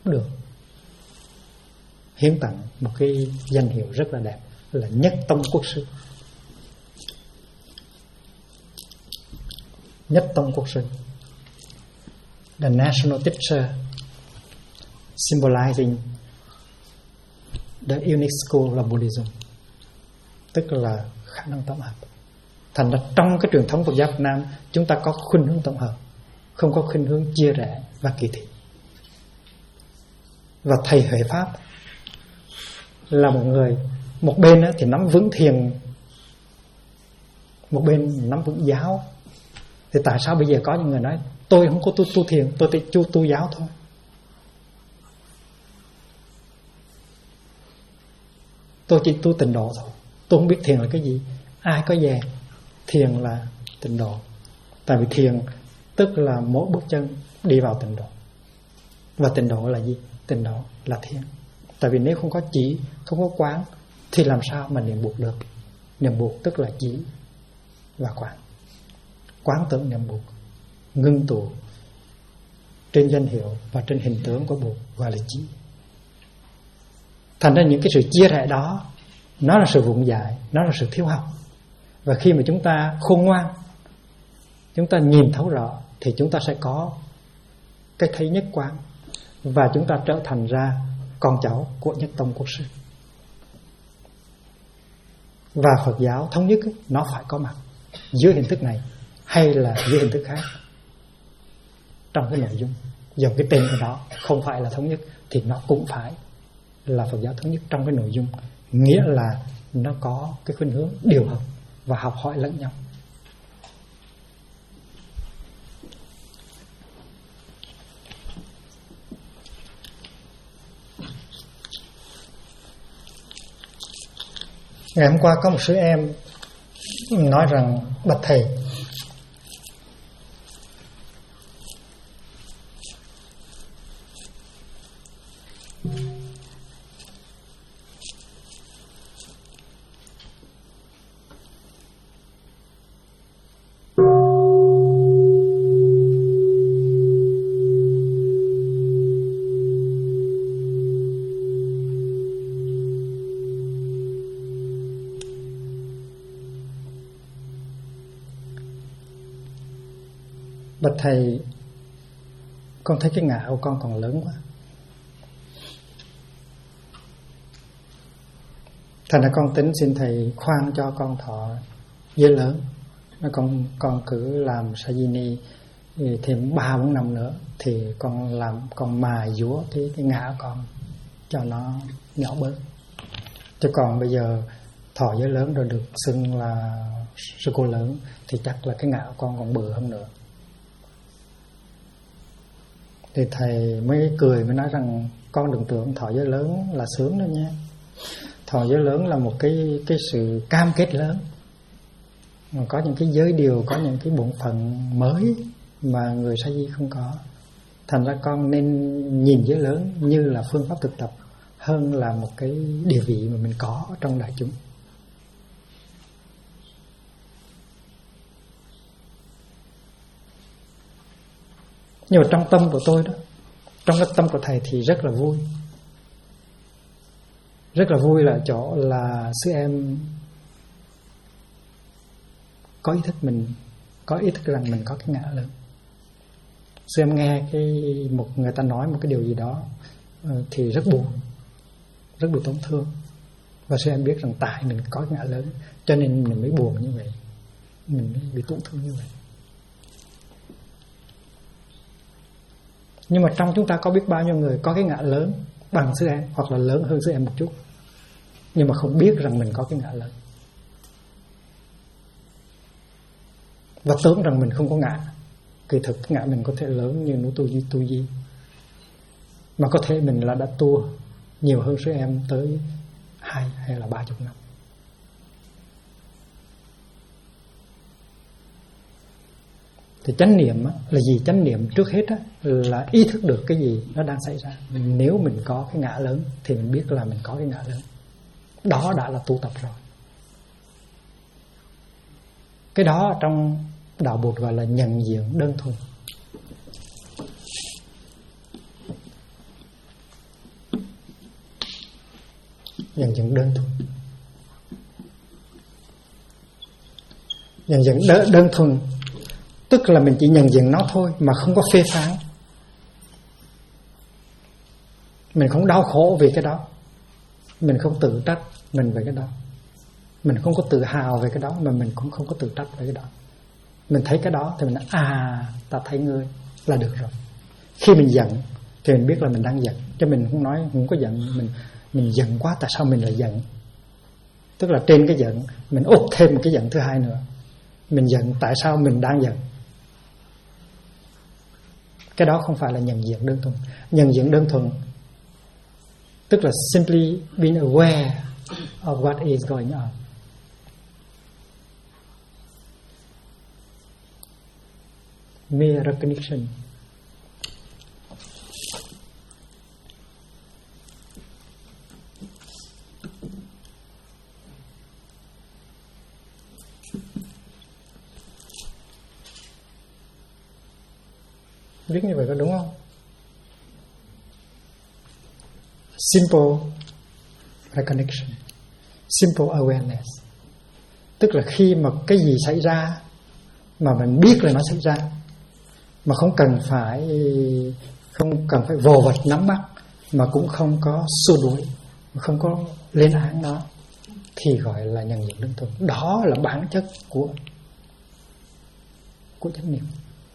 được hiến tặng một cái danh hiệu rất là đẹp là Nhất Tông Quốc Sư. Nhất Tông Quốc Sư, the national teacher, symbolizing the unique school of Buddhism, tức là khả năng tổng hợp. Thành ra trong cái truyền thống Phật giáo Việt Nam, chúng ta có khuynh hướng tổng hợp, không có khuynh hướng chia rẽ và kỳ thị. Và thầy Huệ Pháp là một người, một bên thì nắm vững thiền, một bên nắm vững giáo. Thì tại sao bây giờ có những người nói tôi không có tu thiền, tôi chỉ tu giáo thôi? Tôi chỉ tu tịnh độ thôi, tôi không biết thiền là cái gì. Ai có về thiền là tịnh độ. Tại vì thiền tức là mỗi bước chân đi vào tịnh độ. Và tịnh độ là gì? Tịnh độ là thiền. Tại vì nếu không có chỉ, không có quán thì làm sao mà niệm buộc được? Niệm buộc tức là chỉ và quán. Quán tưởng niệm buộc, ngưng tụ trên danh hiệu và trên hình tướng của buộc gọi là chỉ. Thành ra những cái sự chia rẽ đó, nó là sự vụng dại, nó là sự thiếu học. Và khi mà chúng ta khôn ngoan, chúng ta nhìn thấu rõ, thì chúng ta sẽ có cái thấy nhất quán, và chúng ta trở thành ra con cháu của Nhất Tông Quốc Sư. Và Phật giáo thống nhất nó phải có mặt dưới hình thức này hay là dưới hình thức khác trong cái nội dung. Dòng cái tên của nó không phải là thống nhất thì nó cũng phải là Phật giáo thống nhất trong cái nội dung, nghĩa là nó có cái khuynh hướng điều hợp và học hỏi lẫn nhau. Ngày hôm qua có một sư em nói rằng: bạch thầy, bạch thầy, con thấy cái ngã của con còn lớn quá. Thành ra con tính xin thầy khoan cho con thọ giới lớn. Con cứ làm Sajini thêm 3-4 năm nữa thì con mài dúa cái ngã của con cho nó nhỏ bớt. Chứ còn bây giờ thọ giới lớn rồi được xưng là sư cô lớn thì chắc là cái ngã của con còn bự hơn nữa. Thì thầy mới cười mới nói rằng: con đừng tưởng thọ giới lớn là sướng đâu nha. Thọ giới lớn là một cái sự cam kết lớn. Có những cái giới điều, có những cái bổn phận mới mà người sa di không có. Thành ra con nên nhìn giới lớn như là phương pháp thực tập hơn là một cái địa vị mà mình có trong đại chúng. Nhưng mà trong tâm của tôi đó, trong cái tâm của thầy thì rất là vui. Rất là vui là chỗ là sư em có ý thức rằng mình có cái ngã lớn. Sư em nghe một người ta nói một cái điều gì đó thì rất buồn, rất bị tổn thương. Và sư em biết rằng tại mình có cái ngã lớn cho nên mình mới buồn như vậy, mình mới bị tổn thương như vậy. Nhưng mà trong chúng ta có biết bao nhiêu người có cái ngã lớn bằng sư em hoặc là lớn hơn sư em một chút, nhưng mà không biết rằng mình có cái ngã lớn, và tưởng rằng mình không có ngã. Kỳ thực cái ngã mình có thể lớn như núi Tu Di, mà có thể mình là đã tu nhiều hơn sư em tới 2 hay là 30 năm. Thì chánh niệm là gì? Chánh niệm trước hết là ý thức được cái gì nó đang xảy ra. Nếu mình có cái ngã lớn thì mình biết là mình có cái ngã lớn. Đó đã là tu tập rồi. Cái đó trong đạo Bụt gọi là nhận diện đơn thuần. Nhận diện đơn thuần. Nhận diện đơn thuần tức là mình chỉ nhận diện nó thôi, mà không có phê phán. Mình không đau khổ vì cái đó, mình không tự trách mình về cái đó, mình không có tự hào về cái đó, mà mình cũng không có tự trách về cái đó. Mình thấy cái đó thì mình nói ta thấy ngươi là được rồi. Khi mình giận thì mình biết là mình đang giận, chứ mình không nói không có giận. Mình giận quá, tại sao mình lại giận? Tức là trên cái giận mình úp thêm một cái giận thứ hai nữa. Mình giận tại sao mình đang giận. Cái đó không phải là nhận diện đơn thuần. Nhận diện đơn thuần tức là simply being aware of what is going on. Mere recognition. Viết như vậy có đúng không? Simple recognition, simple awareness. Tức là khi mà cái gì xảy ra mà mình biết là nó xảy ra, mà không cần phải vồ vập nắm bắt, mà cũng không có xua đuổi, không có lên án nó, thì gọi là nhận diện đơn thuần. Đó là bản chất của chánh niệm.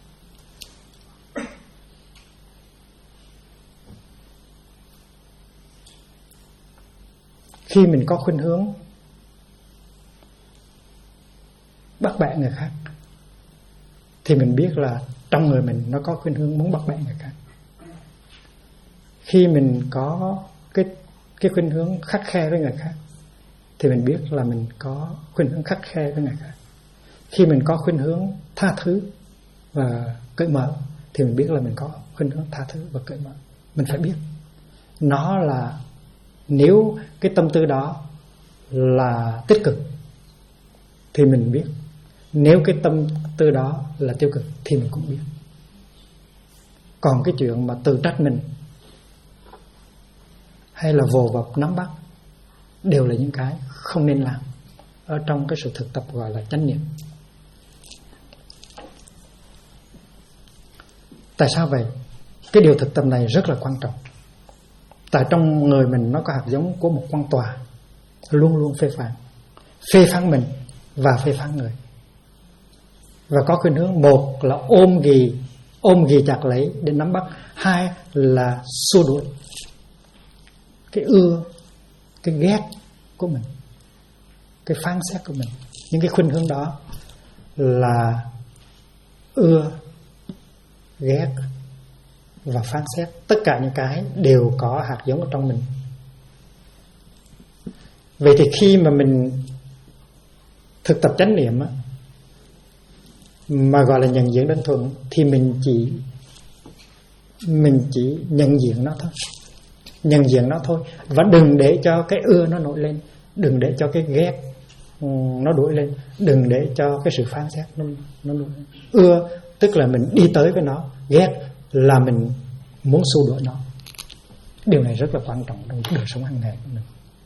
Khi mình có khuynh hướng bắt bẻ người khác thì mình biết là trong người mình nó có khuynh hướng muốn bắt bẻ người khác. Khi mình có cái khuynh hướng khắt khe với người khác thì mình biết là mình có khuynh hướng khắt khe với người khác. Khi mình có khuynh hướng tha thứ và cởi mở thì mình biết là mình có khuynh hướng tha thứ và cởi mở. Mình phải biết nó là, nếu cái tâm tư đó là tích cực thì mình biết, nếu cái tâm tư đó là tiêu cực thì mình cũng biết. Còn cái chuyện mà tự trách mình hay là vồ vập nắm bắt đều là những cái không nên làm ở trong cái sự thực tập gọi là chánh niệm. Tại sao vậy? Cái điều thực tập này rất là quan trọng. Tại trong người mình nó có hạt giống của một quan tòa luôn luôn phê phán mình và phê phán người. Và có khuynh hướng, một là ôm ghì chặt lấy để nắm bắt, hai là xua đuổi cái ưa, cái ghét của mình, cái phán xét của mình. Những cái khuynh hướng đó là ưa, ghét và phán xét. Tất cả những cái đều có hạt giống ở trong mình. Vậy thì khi mà mình thực tập chánh niệm mà gọi là nhận diện đơn thuần thì mình chỉ nhận diện nó thôi. Nhận diện nó thôi. Và đừng để cho cái ưa nó nổi lên, đừng để cho cái ghét nó nổi lên, đừng để cho cái sự phán xét nó nổi lên. Ưa tức là mình đi tới với nó, ghét là mình muốn xua đuổi nó. Điều này rất là quan trọng trong đời sống hàng ngày của mình.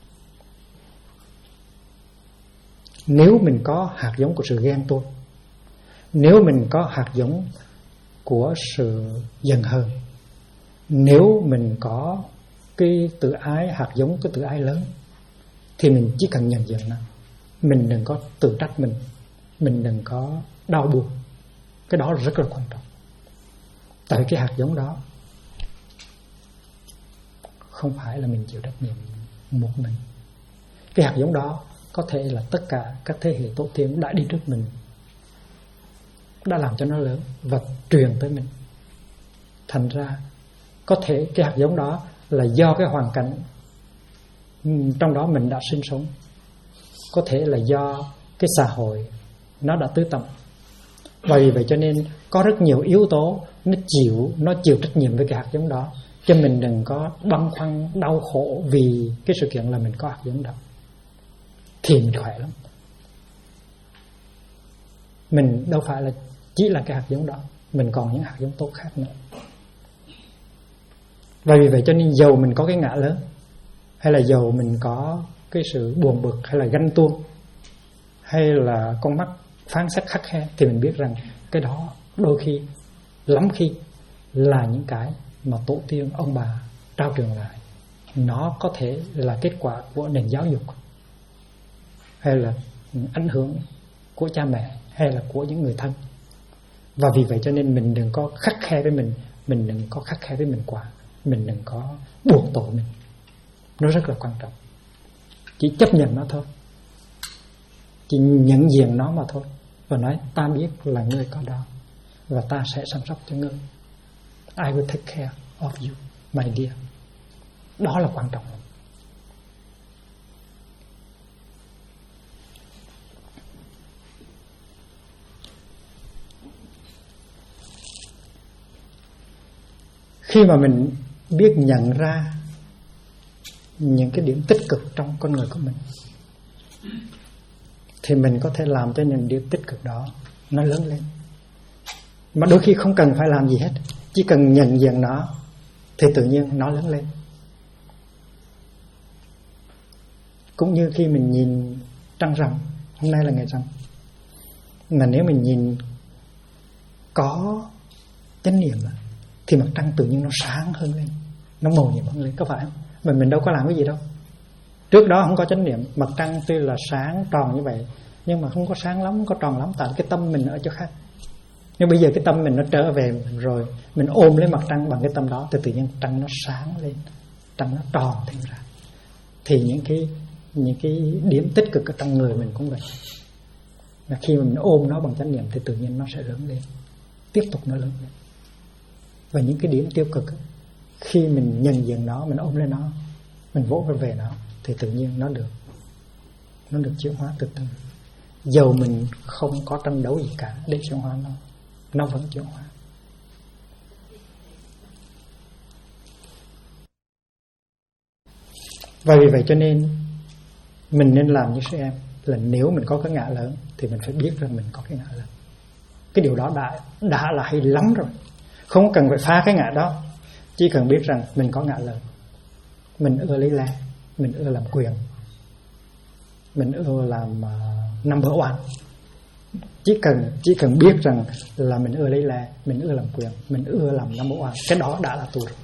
Nếu mình có hạt giống của sự ghen tuông, nếu mình có hạt giống của sự giận hờn, nếu mình có cái tự ái, hạt giống cái tự ái lớn, thì mình chỉ cần nhận diện nó. Mình đừng có tự trách mình đừng có đau buồn. Cái đó rất là quan trọng. Tại cái hạt giống đó không phải là mình chịu trách nhiệm một mình. Cái hạt giống đó có thể là tất cả các thế hệ tổ tiên đã đi trước mình đã làm cho nó lớn và truyền tới mình. Thành ra có thể cái hạt giống đó là do cái hoàn cảnh trong đó mình đã sinh sống, có thể là do cái xã hội nó đã tưới tẩm. Và vì vậy cho nên có rất nhiều yếu tố nó chịu trách nhiệm với cái hạt giống đó. Cho mình đừng có băn khoăn đau khổ vì cái sự kiện là mình có hạt giống đó, thì mình khỏe lắm. Mình đâu phải là chỉ là cái hạt giống đó, mình còn những hạt giống tốt khác nữa. Và vì vậy cho nên dầu mình có cái ngã lớn, hay là dầu mình có cái sự buồn bực hay là ganh tuông hay là con mắt phán xét khắt khe, thì mình biết rằng cái đó đôi khi, lắm khi là những cái mà tổ tiên ông bà trao truyền lại. Nó có thể là kết quả của nền giáo dục, hay là ảnh hưởng của cha mẹ, hay là của những người thân. Và vì vậy cho nên mình đừng có khắt khe với mình đừng có khắt khe với mình quá, mình đừng có buộc tội mình. Nó rất là quan trọng. Chỉ chấp nhận nó thôi, chỉ nhận diện nó mà thôi, và nói ta biết là ngươi có đó, và ta sẽ chăm sóc cho ngươi. I will take care of you, my dear. Đó là quan trọng. Khi mà mình biết nhận ra những cái điểm tích cực trong con người của mình, thì mình có thể làm cho những điểm tích cực đó nó lớn lên. Mà đôi khi không cần phải làm gì hết, chỉ cần nhận diện nó thì tự nhiên nó lớn lên. Cũng như khi mình nhìn trăng rằm, hôm nay là ngày rằm, mà nếu mình nhìn có chánh niệm thì mặt trăng tự nhiên nó sáng hơn lên, nó màu nhiệm hơn lên, có phải không? Mà mình đâu có làm cái gì đâu. Trước đó không có chánh niệm, mặt trăng tuy là sáng tròn như vậy nhưng mà không có sáng lắm, không có tròn lắm, tại cái tâm mình ở chỗ khác. Nhưng bây giờ cái tâm mình nó trở về rồi, mình ôm lấy mặt trăng bằng cái tâm đó, thì tự nhiên trăng nó sáng lên, trăng nó tròn thêm ra. Thì những cái điểm tích cực ở trong người mình cũng vậy. Là khi mà mình ôm nó bằng chánh niệm thì tự nhiên nó sẽ lớn lên, tiếp tục nó lớn lên. Và những cái điểm tiêu cực ấy, khi mình nhận diện nó, mình ôm lấy nó, mình vỗ về nó, thì tự nhiên nó được chuyển hóa từ từ. Dầu mình không có tranh đấu gì cả để chuyển hóa nó vẫn chuyển hóa. Và vì vậy cho nên mình nên làm như sư em, là nếu mình có cái ngã lớn thì mình phải biết rằng mình có cái ngã lớn. Cái điều đó đã là hay lắm rồi. Không cần phải phá cái ngã đó, chỉ cần biết rằng mình có ngã lớn. Mình ưa lấy la, mình ưa làm quyền, mình ưa làm number one. Chỉ cần biết rằng là mình ưa lấy la, mình ưa làm quyền, mình ưa làm number one, cái đó đã là tu rồi.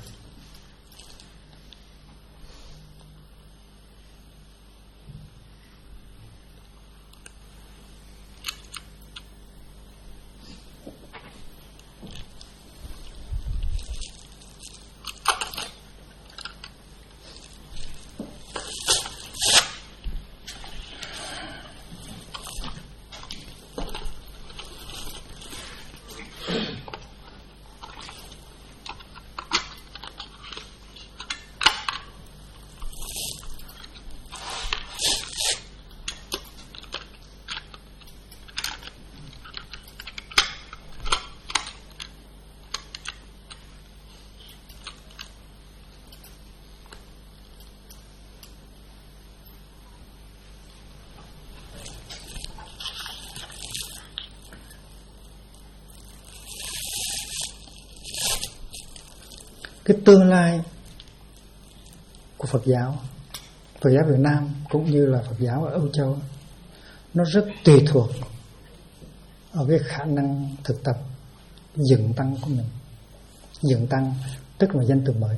Cái tương lai của Phật giáo Việt Nam cũng như là Phật giáo ở Âu Châu, nó rất tùy thuộc ở cái khả năng thực tập dựng tăng của mình. Dựng tăng tức là danh từ mới.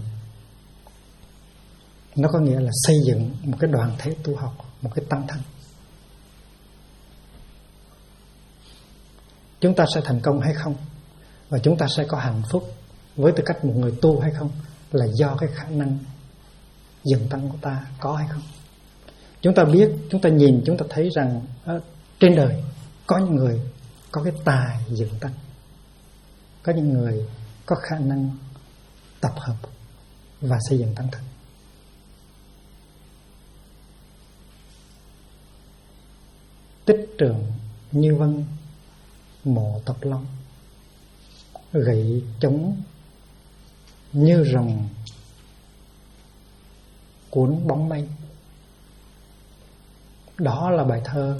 Nó có nghĩa là xây dựng một cái đoàn thể tu học, một cái tăng thân. Chúng ta sẽ thành công hay không, và chúng ta sẽ có hạnh phúc với tư cách một người tu hay không, là do cái khả năng dựng tăng của ta có hay không. Chúng ta biết, chúng ta nhìn, chúng ta thấy rằng trên đời có những người có cái tài dựng tăng, có những người có khả năng tập hợp và xây dựng tăng thân. Tích Trường, Như Vân, Mộ Tập Long, gậy chống như rồng cuốn bóng mây. Đó là bài thơ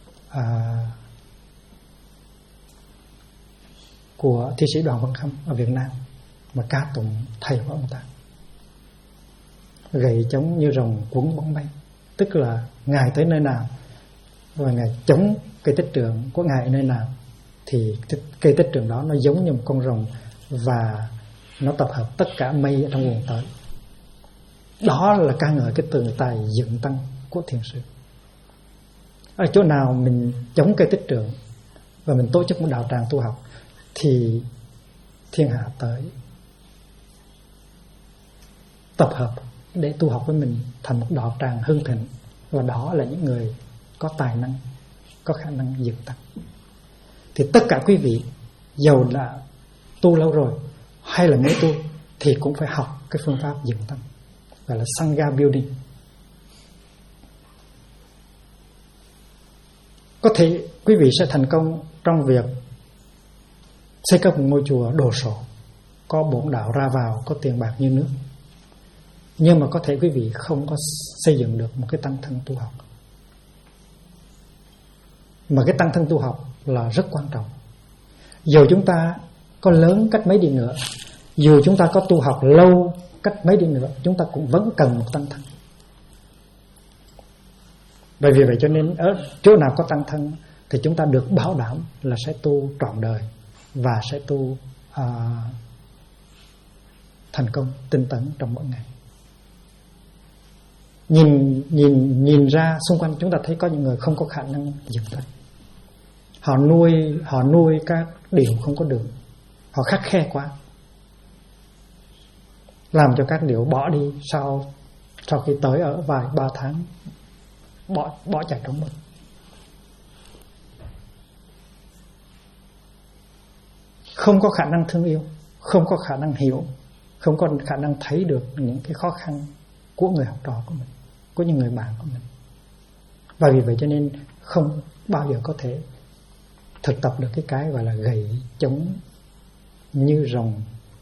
của thi sĩ Đoàn Văn Khâm ở Việt Nam mà ca tụng thầy của ông ta. gậy chống như rồng quấn bóng mây. Tức là Ngài tới nơi nào và Ngài chống cây tích trượng của Ngài ở nơi nào thì cây tích trượng đó nó giống như một con rồng và nó tập hợp tất cả mây ở trong nguồn tới. Đó là ca ngợi cái từ tài dựng tăng của thiền sư. Ở chỗ nào mình chống cây tích trượng và mình tổ chức một đạo tràng tu học thì thiên hạ tới tập hợp để tu học với mình thành một đạo tràng hưng thịnh. Và đó là những người có tài năng, có khả năng dựng tăng. Thì tất cả quý vị dầu là tu lâu rồi hay là mới tu thì cũng phải học cái phương pháp dựng tăng, gọi là Sangha Building. Có thể quý vị sẽ thành công trong việc xây cất một ngôi chùa đồ sộ, có bổn đạo ra vào, có tiền bạc như nước. Nhưng mà có thể quý vị không có xây dựng được một cái tăng thân tu học. Mà cái tăng thân tu học là rất quan trọng. Dù chúng ta có lớn cách mấy đi nữa, dù chúng ta có tu học lâu cách mấy đi nữa, chúng ta cũng vẫn cần một tăng thân. Bởi vì vậy cho nên ở chỗ nào có tăng thân thì chúng ta được bảo đảm là sẽ tu trọn đời và sẽ tu thành công tinh tấn trong mỗi ngày. Nhìn ra xung quanh chúng ta thấy có những người không có khả năng dựng tăng. Họ nuôi các điều không có đường, họ khắt khe quá, làm cho các điều bỏ đi sau khi tới ở vài 3 tháng bỏ chạy trống mất. Không có khả năng thương yêu, không có khả năng hiểu, không có khả năng thấy được những cái khó khăn của người học trò của mình, của những người bạn của mình. Và vì vậy cho nên không bao giờ có thể thực tập được cái gọi là gậy chống như rồng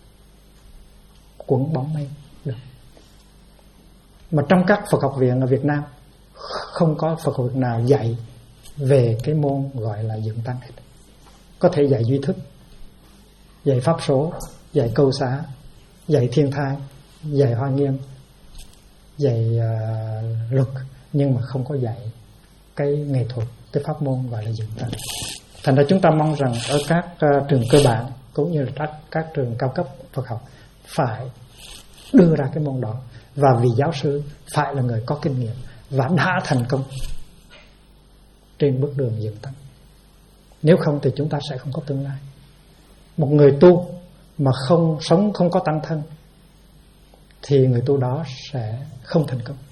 quấn bóng mây được. Mà trong các Phật học viện ở Việt Nam không có Phật học viện nào dạy về cái môn gọi là dựng tăng hết. Có thể dạy duy thức, dạy pháp số, dạy câu xá, dạy thiên thai, dạy hoa nghiêm, dạy luật, nhưng mà không có dạy cái nghệ thuật, cái pháp môn gọi là dựng tăng. Thành ra chúng ta mong rằng ở các trường cơ bản cũng như là các trường cao cấp Phật học phải đưa ra cái môn đó, và vị giáo sư phải là người có kinh nghiệm và đã thành công trên bước đường dựng tăng. Nếu không thì chúng ta sẽ không có tương lai. Một người tu mà không có tăng thân thì người tu đó sẽ không thành công.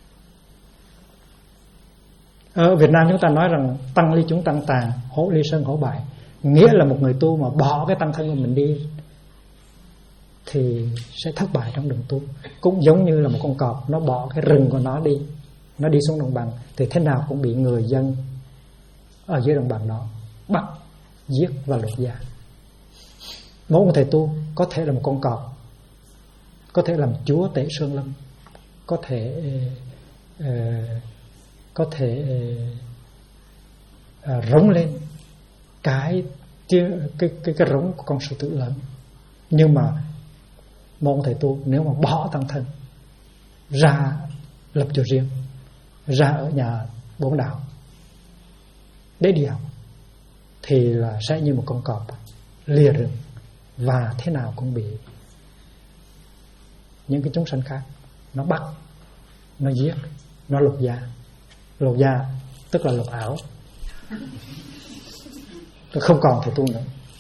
Ở Việt Nam chúng ta nói rằng tăng ly chúng tăng tàn, hổ ly sơn hổ bại. Nghĩa là một người tu mà bỏ cái tăng thân của mình đi thì sẽ thất bại trong đường tu. Cũng giống như là một con cọp, nó bỏ cái rừng của nó đi, nó đi xuống đồng bằng thì thế nào cũng bị người dân ở dưới đồng bằng đó bắt, giết và lột da. Mỗi một thầy tu có thể là một con cọp, có thể làm chúa tể sơn lâm, có thể rống lên cái rống của con sư tử lớn. Nhưng mà một thầy tu nếu mà bỏ tăng thân ra lập chùa riêng, ra ở nhà bổn đạo để đi học thì là sẽ như một con cọp lìa rừng, và thế nào cũng bị những cái chúng sanh khác nó bắt, nó giết, nó lột da. Lột da tức là lột ảo, không còn thầy tu nữa.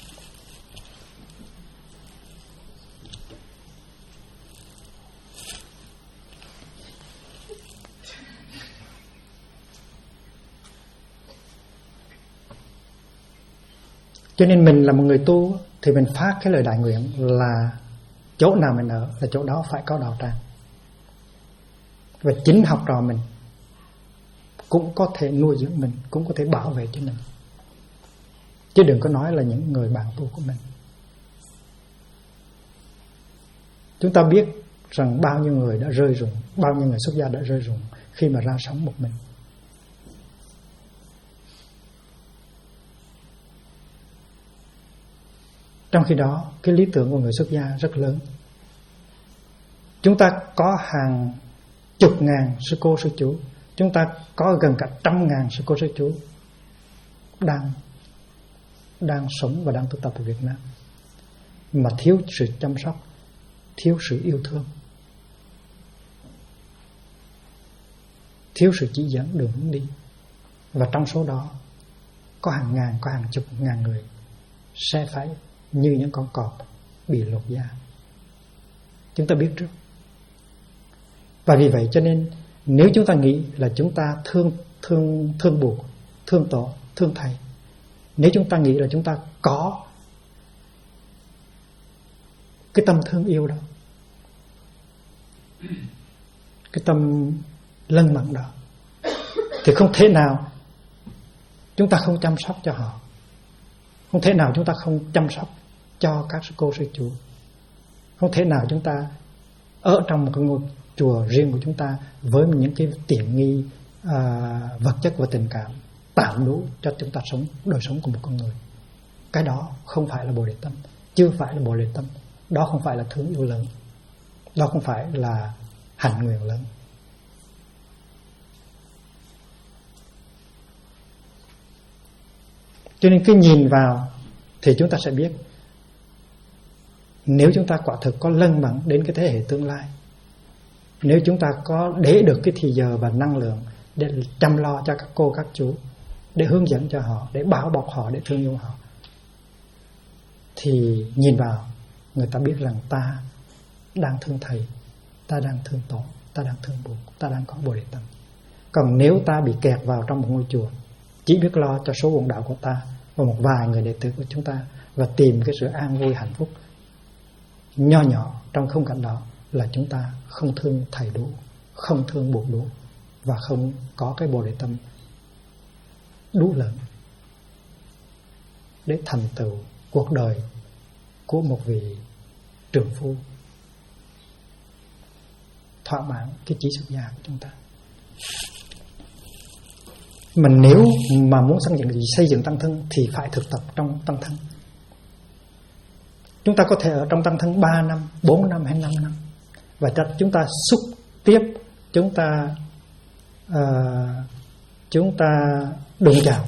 Cho nên mình là một người tu thì mình phát cái lời đại nguyện là chỗ nào mình ở là chỗ đó phải có đạo tràng. Và chính học trò mình cũng có thể nuôi dưỡng mình, cũng có thể bảo vệ cho mình. Chứ đừng có nói là những người bạn tu của mình. Chúng ta biết rằng bao nhiêu người đã rơi rụng, bao nhiêu người xuất gia đã rơi rụng khi mà ra sống một mình. Trong khi đó cái lý tưởng của người xuất gia rất lớn. Chúng ta có hàng chục ngàn sư cô sư chú, chúng ta có gần cả 100.000 sư cô sư chú đang sống và đang tu tập ở Việt Nam, mà thiếu sự chăm sóc, thiếu sự yêu thương, thiếu sự chỉ dẫn đường hướng đi. Và trong số đó có hàng ngàn, có hàng chục ngàn người sẽ phải như những con cọp bị lột da. Chúng ta biết trước. Và vì vậy cho nên nếu chúng ta nghĩ là chúng ta thương buộc, thương tổ, thương thầy, nếu chúng ta nghĩ là chúng ta có cái tâm thương yêu đó, cái tâm lân mẫn đó, thì không thể nào chúng ta không chăm sóc cho họ, không thể nào chúng ta không chăm sóc cho các sư cô sư chú, không thể nào chúng ta ở trong một cái ngôi chùa riêng của chúng ta với những cái tiện nghi vật chất và tình cảm tạm đủ cho chúng ta sống đời sống của một con người. Cái đó không phải là Bồ Đề tâm, chưa phải là Bồ Đề tâm. Đó không phải là thương yêu lớn, đó không phải là hạnh nguyện lớn. Cho nên cứ nhìn vào thì chúng ta sẽ biết, nếu chúng ta quả thực có lân mẫn đến cái thế hệ tương lai, nếu chúng ta có để được cái thì giờ và năng lượng để chăm lo cho các cô các chú, để hướng dẫn cho họ, để bảo bọc họ, để thương yêu họ, thì nhìn vào người ta biết rằng ta đang thương thầy, ta đang thương tổ, ta đang thương Bụt, ta đang có Bồ Đề tâm. Còn nếu ta bị kẹt vào trong một ngôi chùa, chỉ biết lo cho số quần đạo của ta và một vài người đệ tử của chúng ta, và tìm cái sự an vui hạnh phúc nho nhỏ trong khung cảnh đó, là chúng ta không thương thầy đủ, không thương Bụt đủ, và không có cái Bồ Đề tâm đủ lớn để thành tựu cuộc đời của một vị trưởng phu thỏa mãn cái chí xuất gia của chúng ta. Mình nếu mà muốn xây dựng tăng thân thì phải thực tập trong tăng thân. Chúng ta có thể ở trong tăng thân 3 năm, 4 năm hay 5 năm, và chúng ta xúc tiếp, chúng ta đụng chạm,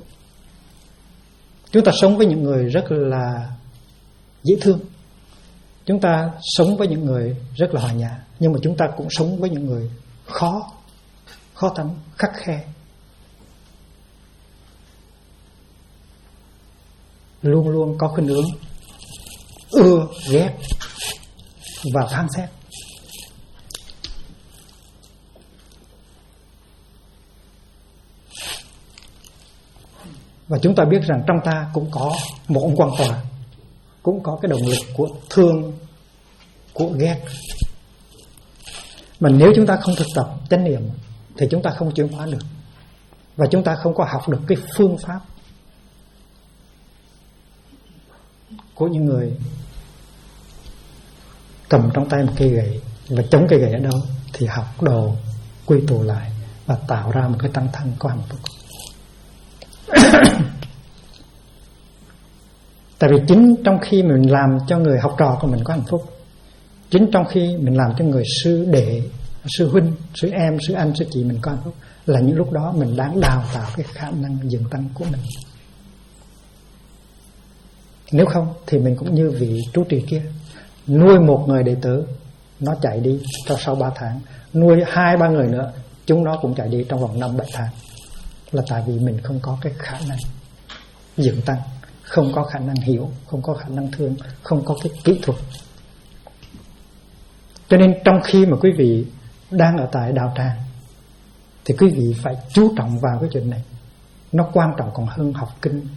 chúng ta sống với những người rất là dễ thương, chúng ta sống với những người rất là hòa nhã, nhưng mà chúng ta cũng sống với những người khó tánh, khắt khe, luôn luôn có khuynh hướng ưa ghét và phán xét. Và chúng ta biết rằng trong ta cũng có một ông quan tòa, cũng có cái động lực của thương, của ghét. Mà nếu chúng ta không thực tập chánh niệm thì chúng ta không chuyển hóa được, và chúng ta không có học được cái phương pháp của những người cầm trong tay một cây gậy và chống cây gậy ở đâu thì học đồ quy tụ lại và tạo ra một cái tăng thân có hạnh phúc. Tại vì chính trong khi mình làm cho người học trò của mình có hạnh phúc, chính trong khi mình làm cho người sư đệ, sư huynh, sư em, sư anh, sư chị mình có hạnh phúc, là những lúc đó mình đang đào tạo cái khả năng dựng tăng của mình. Nếu không thì mình cũng như vị trụ trì kia, nuôi một người đệ tử, nó chạy đi trong sau 3 tháng, nuôi 2-3 người nữa, chúng nó cũng chạy đi trong vòng 5-7 tháng. Là tại vì mình không có cái khả năng dựng tăng, không có khả năng hiểu, không có khả năng thương, không có cái kỹ thuật. Cho nên trong khi mà quý vị đang ở tại đạo tràng thì quý vị phải chú trọng vào cái chuyện này. Nó quan trọng còn hơn học kinh,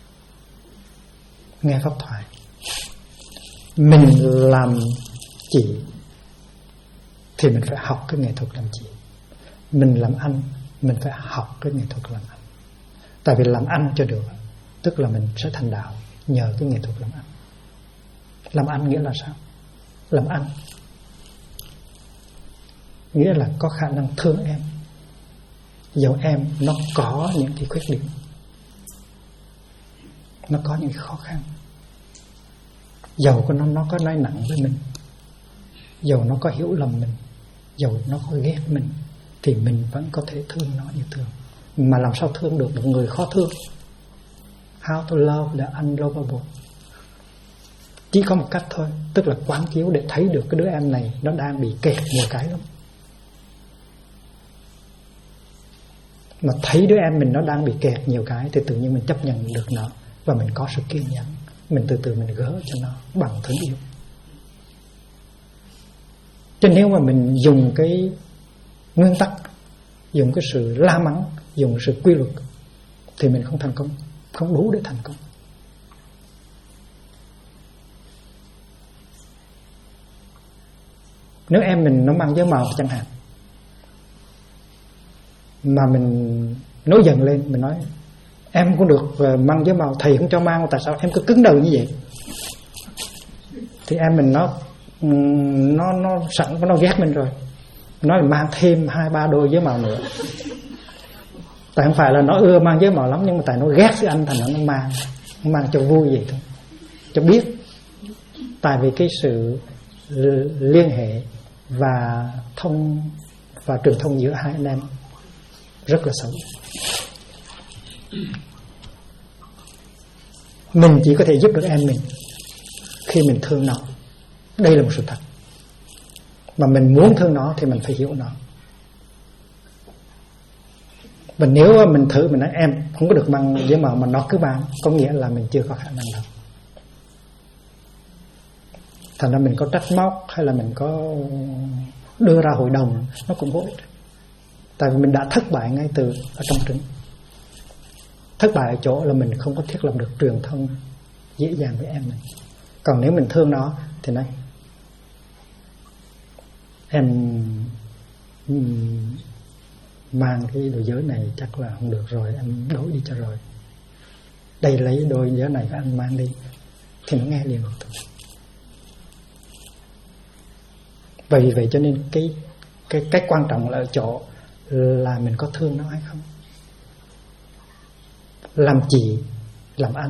nghe pháp thoại. Mình làm chị thì mình phải học cái nghệ thuật làm chị. Mình làm anh, mình phải học cái nghệ thuật làm anh. Tại vì làm anh cho được, tức là mình sẽ thành đạo nhờ cái nghệ thuật làm anh. Làm anh nghĩa là sao? Làm anh nghĩa là có khả năng thương em, dẫu em nó có những cái khuyết điểm, nó có những khó khăn, dầu nó có nói nặng với mình, dầu nó có hiểu lầm mình, dầu nó có ghét mình thì mình vẫn có thể thương nó như thương. Mà làm sao thương được một người khó thương? How to love the unlovable? Chỉ có một cách thôi, tức là quán chiếu để thấy được cái đứa em này nó đang bị kẹt nhiều cái lắm. Mà thấy đứa em mình nó đang bị kẹt nhiều cái thì tự nhiên mình chấp nhận được nó, và mình có sự kiên nhẫn, mình từ từ mình gỡ cho nó bằng thương yêu. Chứ nếu mà mình dùng cái nguyên tắc, dùng cái sự la mắng, dùng cái sự quy luật thì mình không thành công, không đủ để thành công. Nếu em mình nó mang dấu màu chẳng hạn, mà mình nổi giận lên, mình nói em cũng được mang dấu màu, thầy không cho mang, tại sao em cứ cứng đầu như vậy? Thì em mình nó sẵn nó ghét mình rồi, nói là mang thêm 2-3 đôi dấu màu nữa. Tại không phải là nó ưa mang dấu màu lắm, nhưng mà tại nó ghét sự anh thành nó mang cho vui vậy thôi, cho biết. Tại vì cái sự liên hệ và truyền thông giữa hai anh em rất là xấu. Mình chỉ có thể giúp được em mình khi mình thương nó. Đây là một sự thật. Mà mình muốn thương nó thì mình phải hiểu nó. Và nếu mình thử mình nói em không có được mang giấy màu mà nó cứ mang, có nghĩa là mình chưa có khả năng đâu. Thành ra mình có trách móc hay là mình có đưa ra hội đồng nó cũng vô ích. Tại vì mình đã thất bại ngay từ ở trong trứng. Thất bại ở chỗ là mình không có thiết lập được truyền thông dễ dàng với em mình. Còn nếu mình thương nó thì nói em mang cái đôi giới này chắc là không được rồi, em đổi đi cho rồi. Đây lấy đôi giới này và anh mang đi. Thì nó nghe liền được thôi. Và vì vậy cho nên cái quan trọng là ở chỗ là mình có thương nó hay không. Làm chị, làm anh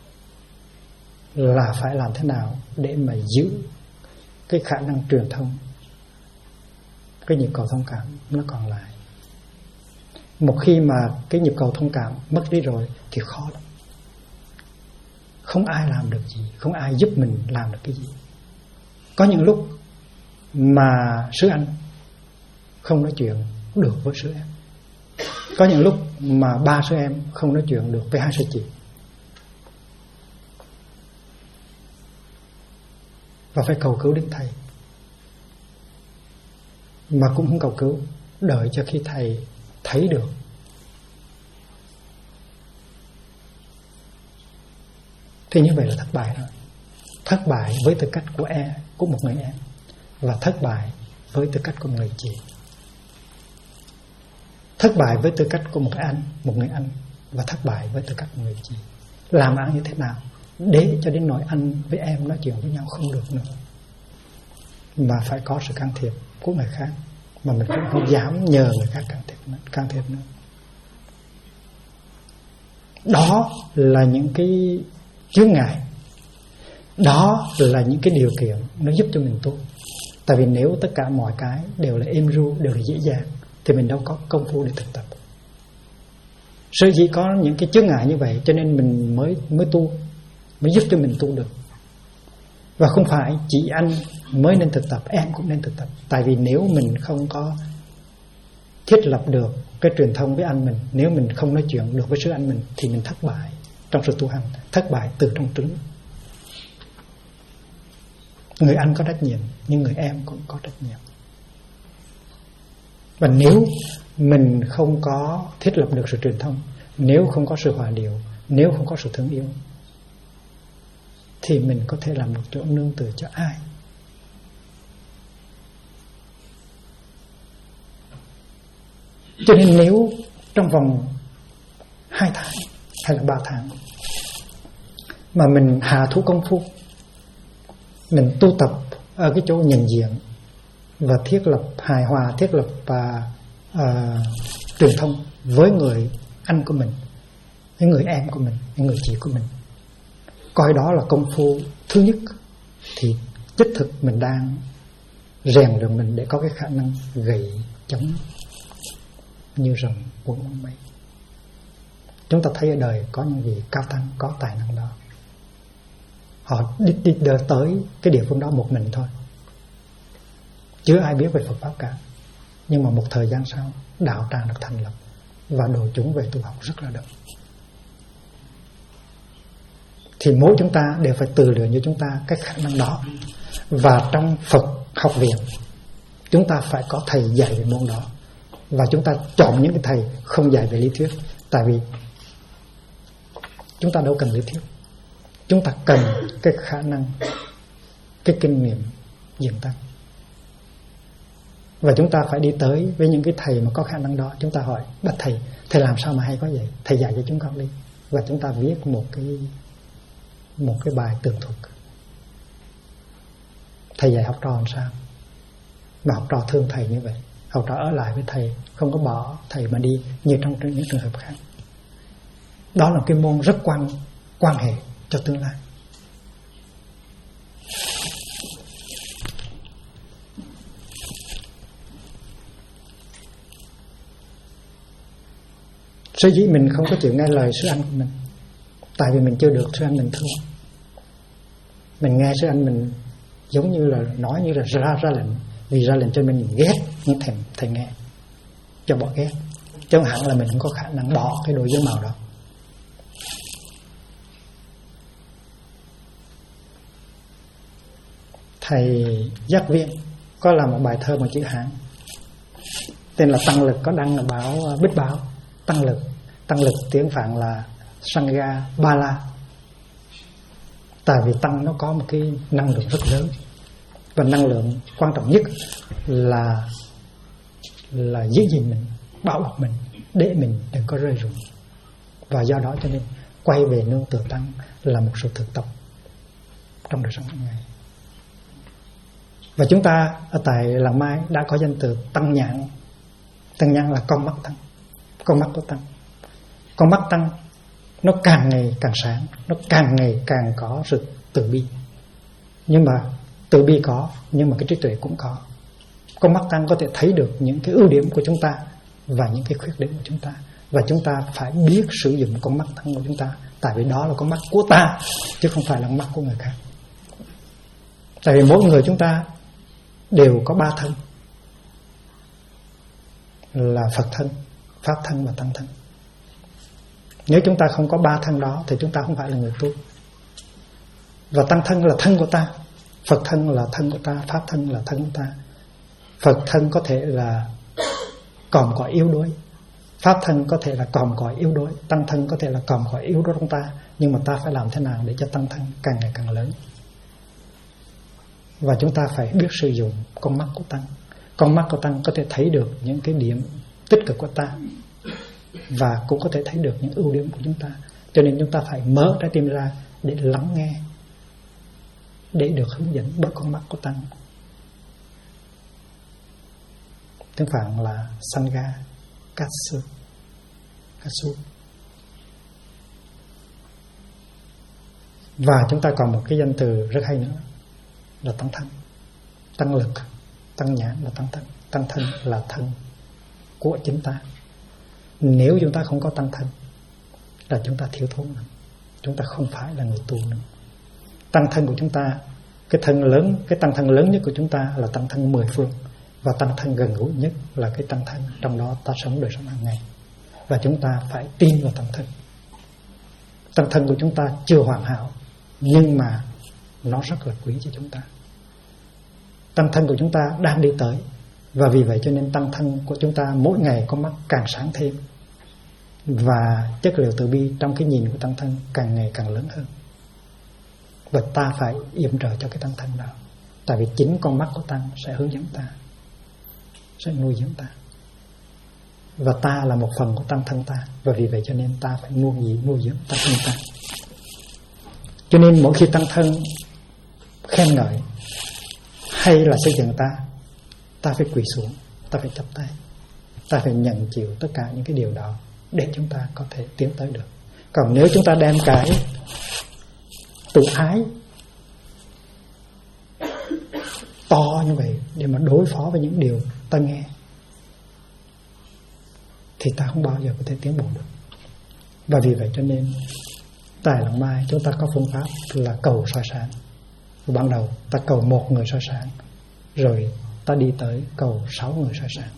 là phải làm thế nào để mà giữ cái khả năng truyền thông, cái nhịp cầu thông cảm nó còn lại. Một khi mà cái nhịp cầu thông cảm mất đi rồi thì khó lắm. Không ai làm được gì, không ai giúp mình làm được cái gì. Có những lúc mà sư anh không nói chuyện được với sư em. Có những lúc mà ba sư em không nói chuyện được với hai sư chị. Và phải cầu cứu đến thầy. Mà cũng không cầu cứu, đợi cho khi thầy thấy được. Thì như vậy là thất bại rồi. Thất bại với tư cách của một người em, và thất bại với tư cách của người chị. Thất bại với tư cách của một người anh, và thất bại với tư cách của người chị. Làm ăn như thế nào để cho đến nỗi anh với em nói chuyện với nhau không được nữa, mà phải có sự can thiệp của người khác, mà mình cũng không dám nhờ người khác can thiệp nữa. Đó là những cái chướng ngại, đó là những cái điều kiện nó giúp cho mình tu. Tại vì nếu tất cả mọi cái đều là êm ru, đều là dễ dàng thì mình đâu có công phu để thực tập. Sở dĩ có những cái chướng ngại như vậy cho nên mình mới tu, mới giúp cho mình tu được. Và không phải chỉ anh mới nên thực tập, em cũng nên thực tập. Tại vì nếu mình không có thiết lập được cái truyền thông với anh mình, nếu mình không nói chuyện được với sư anh mình, thì mình thất bại trong sự tu hành, thất bại từ trong trứng. Người anh có trách nhiệm, nhưng người em cũng có trách nhiệm. Và nếu mình không có thiết lập được sự truyền thông, nếu không có sự hòa điệu, nếu không có sự thương yêu, thì mình có thể làm một chỗ nương tựa cho ai? Cho nên nếu trong vòng 2 tháng hay là 3 tháng mà mình hạ thủ công phu, mình tu tập ở cái chỗ nhận diện và thiết lập hài hòa, thiết lập và truyền thông với người anh của mình, với người em của mình, với người chị của mình, coi đó là công phu thứ nhất, thì đích thực mình đang rèn luyện mình để có cái khả năng gậy chống như rồng cuốn bóng mây. Chúng ta thấy ở đời có những vị cao tăng có tài năng đó, họ đi tới cái địa phương đó một mình thôi, chưa ai biết về Phật pháp cả, nhưng mà một thời gian sau đạo tràng được thành lập và đồ chúng về tu học rất là đông. Thì mỗi chúng ta đều phải tự luyện cho chúng ta cái khả năng đó. Và trong Phật học viện chúng ta phải có thầy dạy về môn đó, và chúng ta chọn những cái thầy không dạy về lý thuyết. Tại vì chúng ta đâu cần lý thuyết, chúng ta cần cái khả năng, cái kinh nghiệm diễn tăng. Và chúng ta phải đi tới với những cái thầy mà có khả năng đó. Chúng ta hỏi: bạch thầy, thầy làm sao mà hay có vậy? Thầy dạy cho chúng con đi. Và chúng ta viết một cái bài tường thuật. Thầy dạy học trò làm sao mà học trò thương thầy như vậy, học trò ở lại với thầy, không có bỏ thầy mà đi như trong những trường hợp khác. Đó là cái môn rất quan hệ cho tương lai. Sở dĩ mình không có chịu nghe lời sư anh của mình, tại vì mình chưa được sư anh mình thương. Mình nghe sư anh mình giống như là nói như là ra lệnh, vì ra lệnh cho mình ghét, nhưng thầy nghe cho bỏ ghét, chứ không hẳn là mình không có khả năng bỏ cái đôi dấu màu đó. Thầy Giác Viên có làm một bài thơ bằng chữ Hán tên là Tăng Lực, có đăng ở báo Bích Báo. Tăng lực tiếng Phạn là Sangha Bala. Tại vì tăng nó có một cái năng lượng rất lớn, và năng lượng quan trọng nhất là giữ gìn mình, bảo bọc mình, để mình đừng có rơi rụng. Và do đó cho nên quay về nương tựa tăng là một sự thực tập trong đời sống hàng ngày. Và chúng ta ở tại làng Mai đã có danh từ Tăng Nhãn. Tăng Nhãn là con mắt tăng, con mắt của tăng. Con mắt tăng nó càng ngày càng sáng, nó càng ngày càng có sự từ bi. Nhưng mà từ bi có, nhưng mà cái trí tuệ cũng có. Con mắt tăng có thể thấy được những cái ưu điểm của chúng ta và những cái khuyết điểm của chúng ta. Và chúng ta phải biết sử dụng con mắt tăng của chúng ta, tại vì đó là con mắt của ta, chứ không phải là con mắt của người khác. Tại vì mỗi người chúng ta đều có 3 thân, là Phật thân, Pháp thân và Tăng thân. Nếu chúng ta không có 3 thân đó thì chúng ta không phải là người tu. Và Tăng thân là thân của ta, Phật thân là thân của ta, Pháp thân là thân của ta. Phật thân có thể là còm cõi yếu đuối, Pháp thân có thể là còm cõi yếu đuối, Tăng thân có thể là còm cõi yếu đuối trong ta. Nhưng mà ta phải làm thế nào để cho Tăng thân càng ngày càng lớn? Và chúng ta phải biết sử dụng con mắt của tăng. Con mắt của tăng có thể thấy được những cái điểm tích cực của ta, và cũng có thể thấy được những ưu điểm của chúng ta. Cho nên chúng ta phải mở trái tim ra để lắng nghe, để được hướng dẫn bởi con mắt của tăng. Tiếng Phạn là Sangha Katsu. Và chúng ta còn một cái danh từ rất hay nữa là tăng thân, tăng lực, tăng nhãn là tăng thân. Tăng thân là thân của chính ta. Nếu chúng ta không có tăng thân là chúng ta thiếu thốn nữa, chúng ta không phải là người tu nữa. Tăng thân của chúng ta, cái thân lớn, cái tăng thân lớn nhất của chúng ta là tăng thân 10 phương, và tăng thân gần gũi nhất là cái tăng thân trong đó ta sống đời sống hàng ngày. Và chúng ta phải tin vào tăng thân. Tăng thân của chúng ta chưa hoàn hảo, nhưng mà nó rất là quý cho chúng ta. Tăng thân của chúng ta đang đi tới, và vì vậy cho nên tăng thân của chúng ta mỗi ngày con mắt càng sáng thêm, và chất liệu từ bi trong cái nhìn của tăng thân càng ngày càng lớn hơn. Và ta phải yểm trợ cho cái tăng thân đó, tại vì chính con mắt của tăng sẽ hướng dẫn ta, sẽ nuôi dưỡng ta, và ta là một phần của tăng thân ta. Và vì vậy cho nên ta phải nuôi dưỡng tăng thân ta. Cho nên mỗi khi tăng thân khen ngợi hay là xây dựng ta phải quỳ xuống, ta phải chắp tay, ta phải nhận chịu tất cả những cái điều đó để chúng ta có thể tiến tới được. Còn nếu chúng ta đem cái tự ái, to như vậy để mà đối phó với những điều ta nghe, thì ta không bao giờ có thể tiến bộ được. Và vì vậy cho nên tại Làng Mai chúng ta có phương pháp là cầu soi sáng. Ban đầu ta cầu 1 người soi sáng, rồi ta đi tới cầu 6 người soi sáng.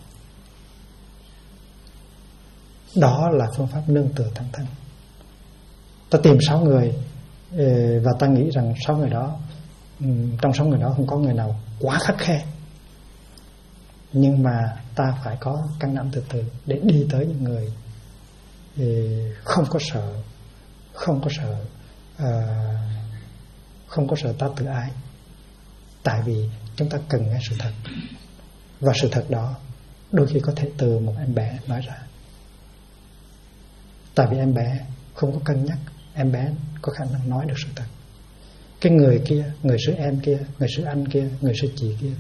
Đó là phương pháp nương tựa tăng thân. Ta tìm 6 người, và ta nghĩ rằng 6 người đó, trong 6 người đó không có người nào quá khắt khe, nhưng mà ta phải có can đảm từ từ để đi tới những người không có sợ ta tự ái. Tại vì chúng ta cần nghe sự thật, và sự thật đó đôi khi có thể từ một em bé nói ra. Tại vì em bé không có cân nhắc, em bé có khả năng nói được sự thật. Cái người kia, người sư em kia, người sư anh kia, người sư chị kia,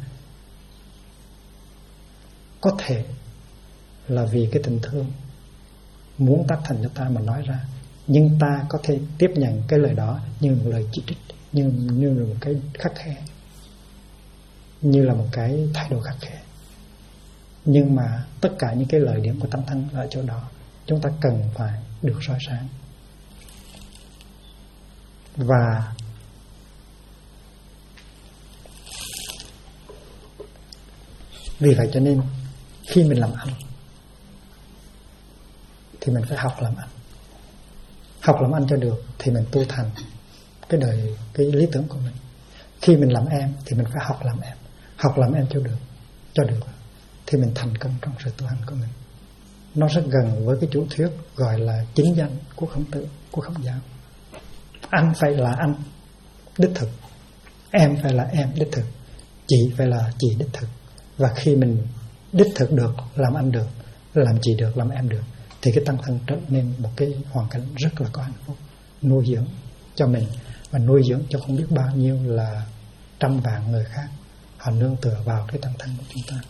có thể là vì cái tình thương muốn tác thành cho ta mà nói ra, nhưng ta có thể tiếp nhận cái lời đó như một lời chỉ trích, như là một cái khắt khe, như là một cái thái độ khắt khe. Nhưng mà tất cả những cái lời điểm của tăng thân ở chỗ đó, chúng ta cần phải được soi sáng. Và vì vậy cho nên khi mình làm ăn thì mình phải học làm ăn. Học làm ăn cho được thì mình tu thành cái lý tưởng của mình. Khi mình làm em thì mình phải học làm em. Học làm em cho được thì mình thành công trong sự tu hành của mình. Nó rất gần với cái chủ thuyết gọi là chính danh của Khổng Tử, của Khổng giáo. Anh phải là anh đích thực, em phải là em đích thực, chị phải là chị đích thực. Và khi mình đích thực được, làm anh được, làm chị được, làm em được, thì cái tăng thân trở nên một cái hoàn cảnh rất là có hạnh phúc, nuôi dưỡng cho mình và nuôi dưỡng cho không biết bao nhiêu là trăm vạn người khác. Họ nương tựa vào cái tăng thân của chúng ta.